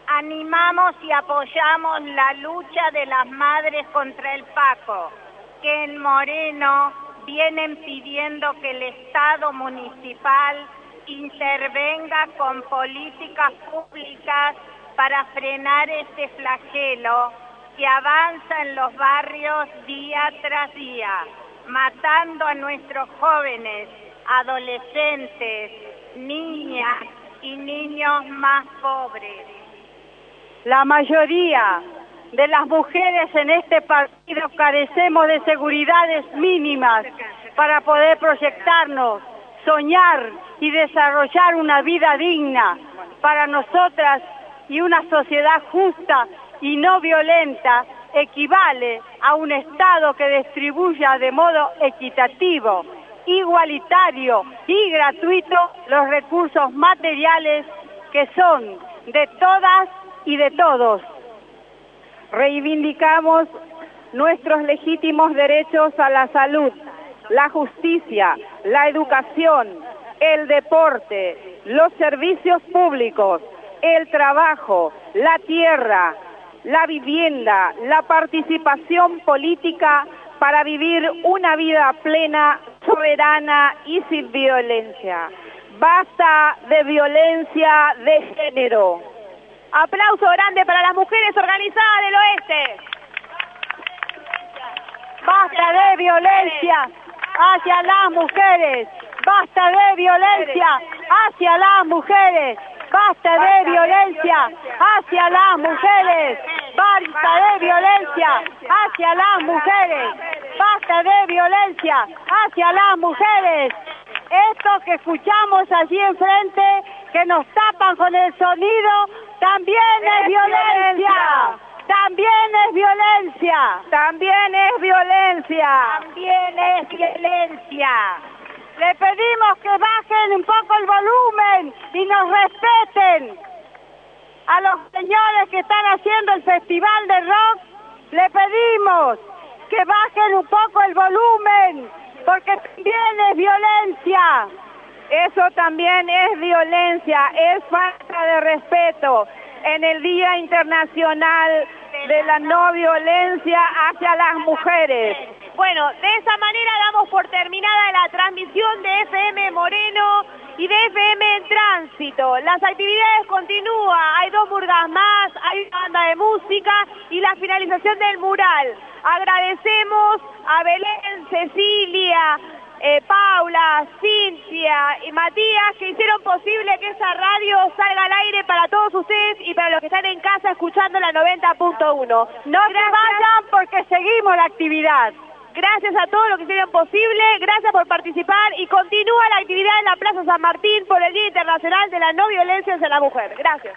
S4: Animamos y apoyamos la lucha de las madres contra el Paco, que en Moreno vienen pidiendo que el Estado municipal intervenga con políticas públicas para frenar este flagelo que avanza en los barrios día tras día, matando a nuestros jóvenes, adolescentes, niñas y niños más pobres.
S6: La mayoría de las mujeres en este partido carecemos de seguridades mínimas para poder proyectarnos, soñar y desarrollar una vida digna para nosotras, y una sociedad justa y no violenta equivale a un Estado que distribuya de modo equitativo, igualitario y gratuito los recursos materiales que son de todas y de todos. Reivindicamos nuestros legítimos derechos a la salud, la justicia, la educación, el deporte, los servicios públicos, el trabajo, la tierra, la vivienda, la participación política para vivir una vida plena, soberana y sin violencia. Basta de violencia de género.
S2: Aplauso grande para las mujeres organizadas del oeste.
S6: Basta de violencia hacia las mujeres. Basta de violencia hacia las mujeres. Basta de violencia hacia las mujeres. Basta de violencia hacia las mujeres. Basta de violencia hacia las mujeres. Esto que escuchamos allí enfrente, que nos tapan con el sonido, también es violencia. También es violencia. También es violencia.
S4: También es violencia.
S6: Le pedimos que bajen un poco el volumen y nos respeten. A los señores que están haciendo el festival de rock, le pedimos que bajen un poco el volumen, porque también es violencia. Eso también es violencia, es falta de respeto. En el Día Internacional de la No Violencia hacia las Mujeres.
S2: Bueno, de esa manera damos por terminada la transmisión de FM Moreno y de FM en Tránsito. Las actividades continúan, hay 2 murgas más, hay una banda de música y la finalización del mural. Agradecemos a Belén, Cecilia, Paula, Cintia y Matías, que hicieron posible que esta radio salga al aire para todos ustedes y para los que están en casa escuchando la 90.1.
S6: No se vayan porque seguimos la actividad.
S2: Gracias a todos los que hicieron posible, gracias por participar y continúa la actividad en la Plaza San Martín por el Día Internacional de la No Violencia hacia la Mujer. Gracias.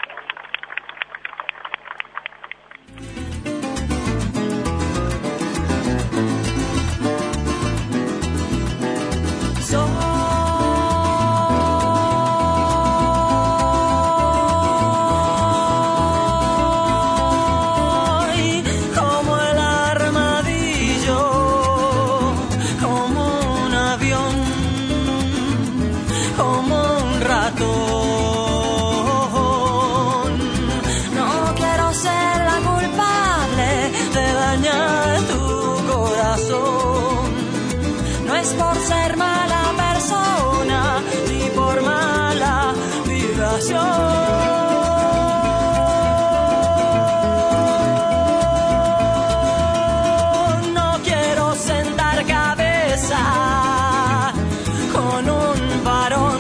S18: Por ser mala persona ni por mala vibración. No quiero sentar cabeza con un varón,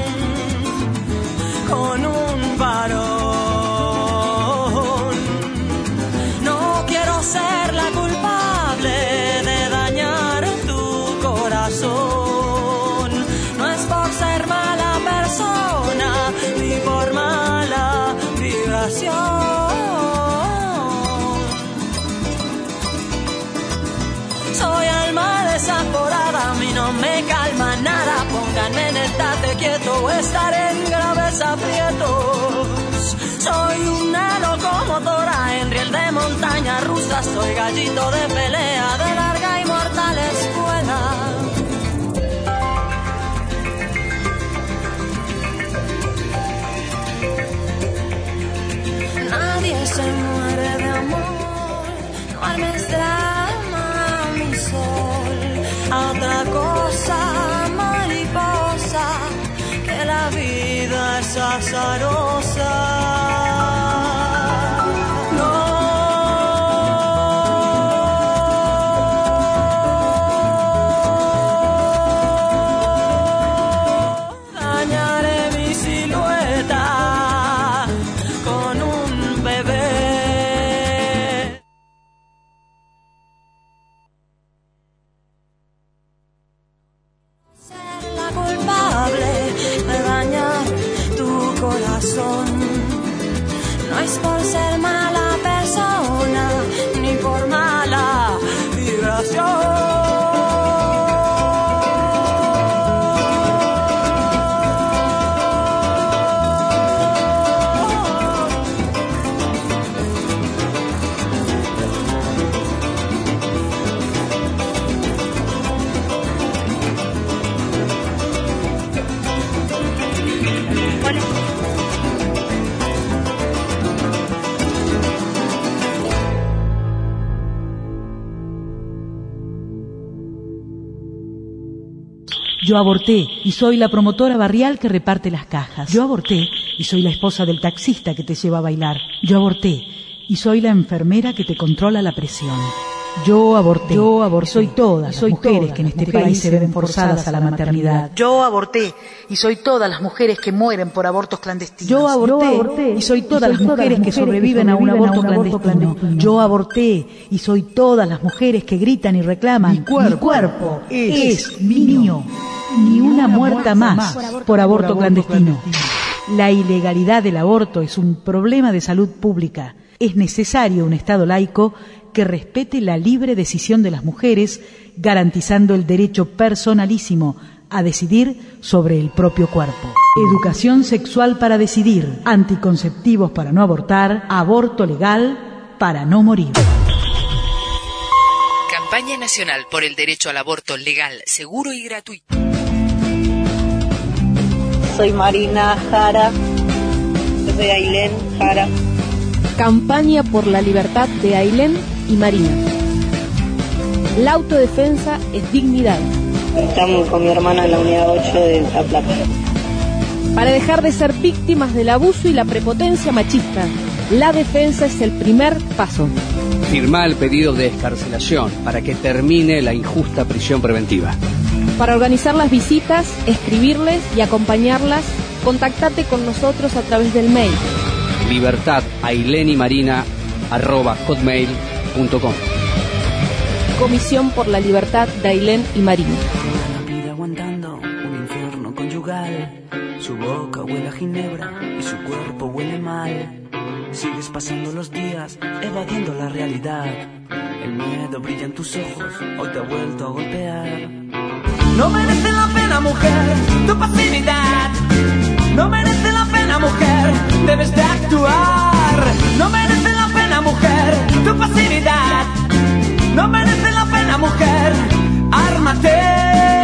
S18: con un varón. No quiero ser la culpable de dañar tu corazón. No es por ser mala persona ni por mala vibración. Soy alma desaforada, a mí no me calma nada. Pónganme en el tate quieto o estaré en graves aprietos. Soy una locomotora en riel de montaña rusa. Soy gallito de pelea de larga y mortal escuela. llames drama, mi sol, a otra cosa, mariposa, que la vida es azarosa. No es por ser mala persona, ni por mala vibración.
S3: Yo aborté y soy la promotora barrial que reparte las cajas. Yo aborté y soy la esposa del taxista que te lleva a bailar. Yo aborté y soy la enfermera que te controla la presión. Yo aborté. Soy todas las mujeres que en este país se ven forzadas a la maternidad.
S10: Yo aborté y soy todas las mujeres que mueren por abortos clandestinos.
S3: Yo aborté y soy todas las mujeres que sobreviven a un aborto clandestino. Yo aborté y soy todas las mujeres que gritan y reclaman: mi cuerpo es mío. Ni una muerta más por aborto clandestino. La ilegalidad del aborto es un problema de salud pública. Es necesario un Estado laico que respete la libre decisión de las mujeres, garantizando el derecho personalísimo a decidir sobre el propio cuerpo. Educación sexual para decidir, anticonceptivos para no abortar, aborto legal para no morir.
S5: Campaña Nacional por el Derecho al Aborto Legal, Seguro y Gratuito.
S20: Soy Marina Jara. Yo soy Ailén Jara.
S21: Campaña por la libertad de Ailén y Marina. La autodefensa es dignidad.
S20: Estamos con mi hermana en la unidad 8 de La Plata.
S21: Para dejar de ser víctimas del abuso y la prepotencia machista, la defensa es el primer paso.
S16: Firmá el pedido de excarcelación para que termine la injusta prisión preventiva.
S21: Para organizar las visitas, escribirles y acompañarlas, contactate con nosotros a través del mail
S16: libertadailenymarina@hotmail.com.
S21: Comisión por la libertad de Ailén y Marina.
S18: La vida aguantando un infierno conyugal. Su boca huele a ginebra y su cuerpo huele mal. Sigues pasando los días evadiendo la realidad. El miedo brilla en tus ojos, hoy te ha vuelto a golpear. No merece la pena, mujer, tu pasividad. No merece la pena, mujer, debes de actuar. No merece la pena, mujer, tu pasividad. No merece la pena, mujer, ármate.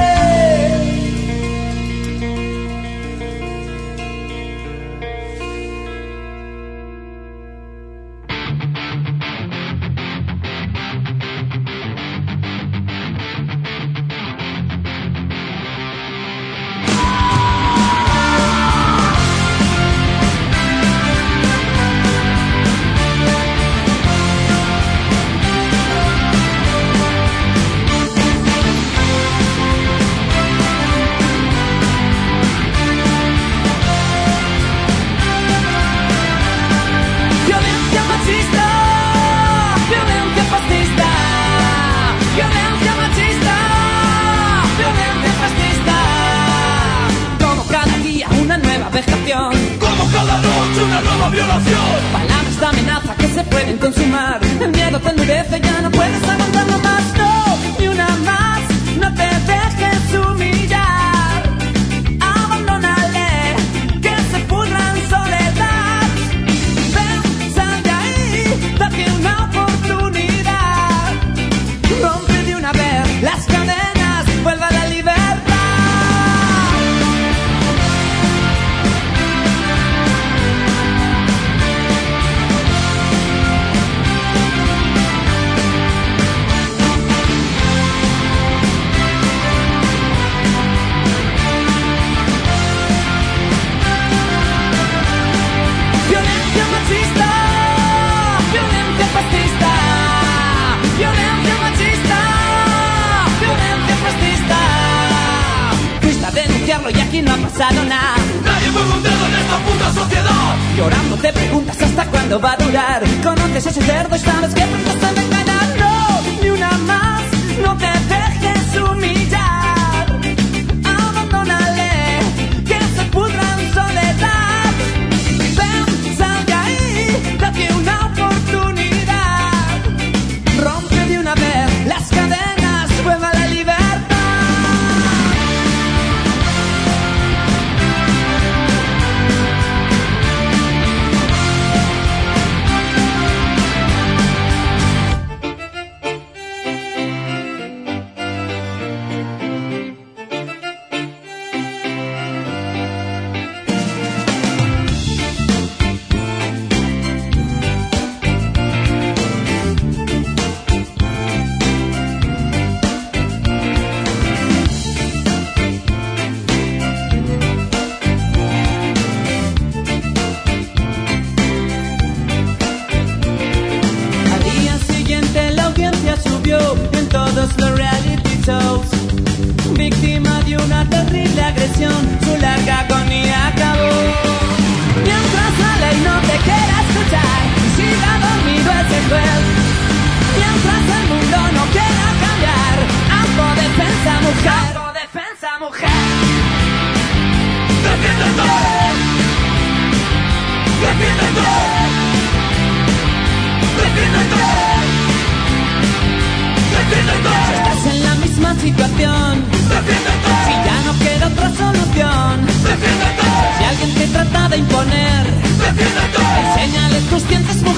S18: Como cada noche una nueva violación. Palabras de amenaza que se pueden consumar. El miedo te endurece, ya no puedes aguantarlo más. No, ni una más, no te dejes humillar. Abandónale, que se pudra en soledad. Ven, sal de ahí, date una oportunidad. Rompe de una vez las cadenas, vuelve a la libertad. hacerlo y aquí no ha pasado nada.
S9: Nadie mueve un dedo en esta puta sociedad.
S18: Llorando te preguntas hasta cuándo va a durar. Conoces ese cerdo y sabes que pronto se va a encanar. No, ni una más, no te dejes humillar. Abandónale, que se pudra en soledad. Ven, sal de ahí, date una oportunidad. Rompe de una vez las cadenas, vuelve a la libertad. En todos los reality shows, víctima de una terrible agresión, su larga agonía acabó. Mientras la ley no te quiera escuchar, siga dormido ese juez. Mientras el mundo no quiera cambiar, autodefensa mujer, autodefensa mujer.
S9: ¡Defiéndete! ¡Defiéndete! ¡Defiéndete!
S18: Si estás en la misma situación,
S9: ¡defiéndete!
S18: Si ya no queda otra solución,
S9: ¡defiéndete!
S18: Si alguien te trata de imponer,
S9: ¡defiéndete!
S18: Enséñale tus dientes, mujer.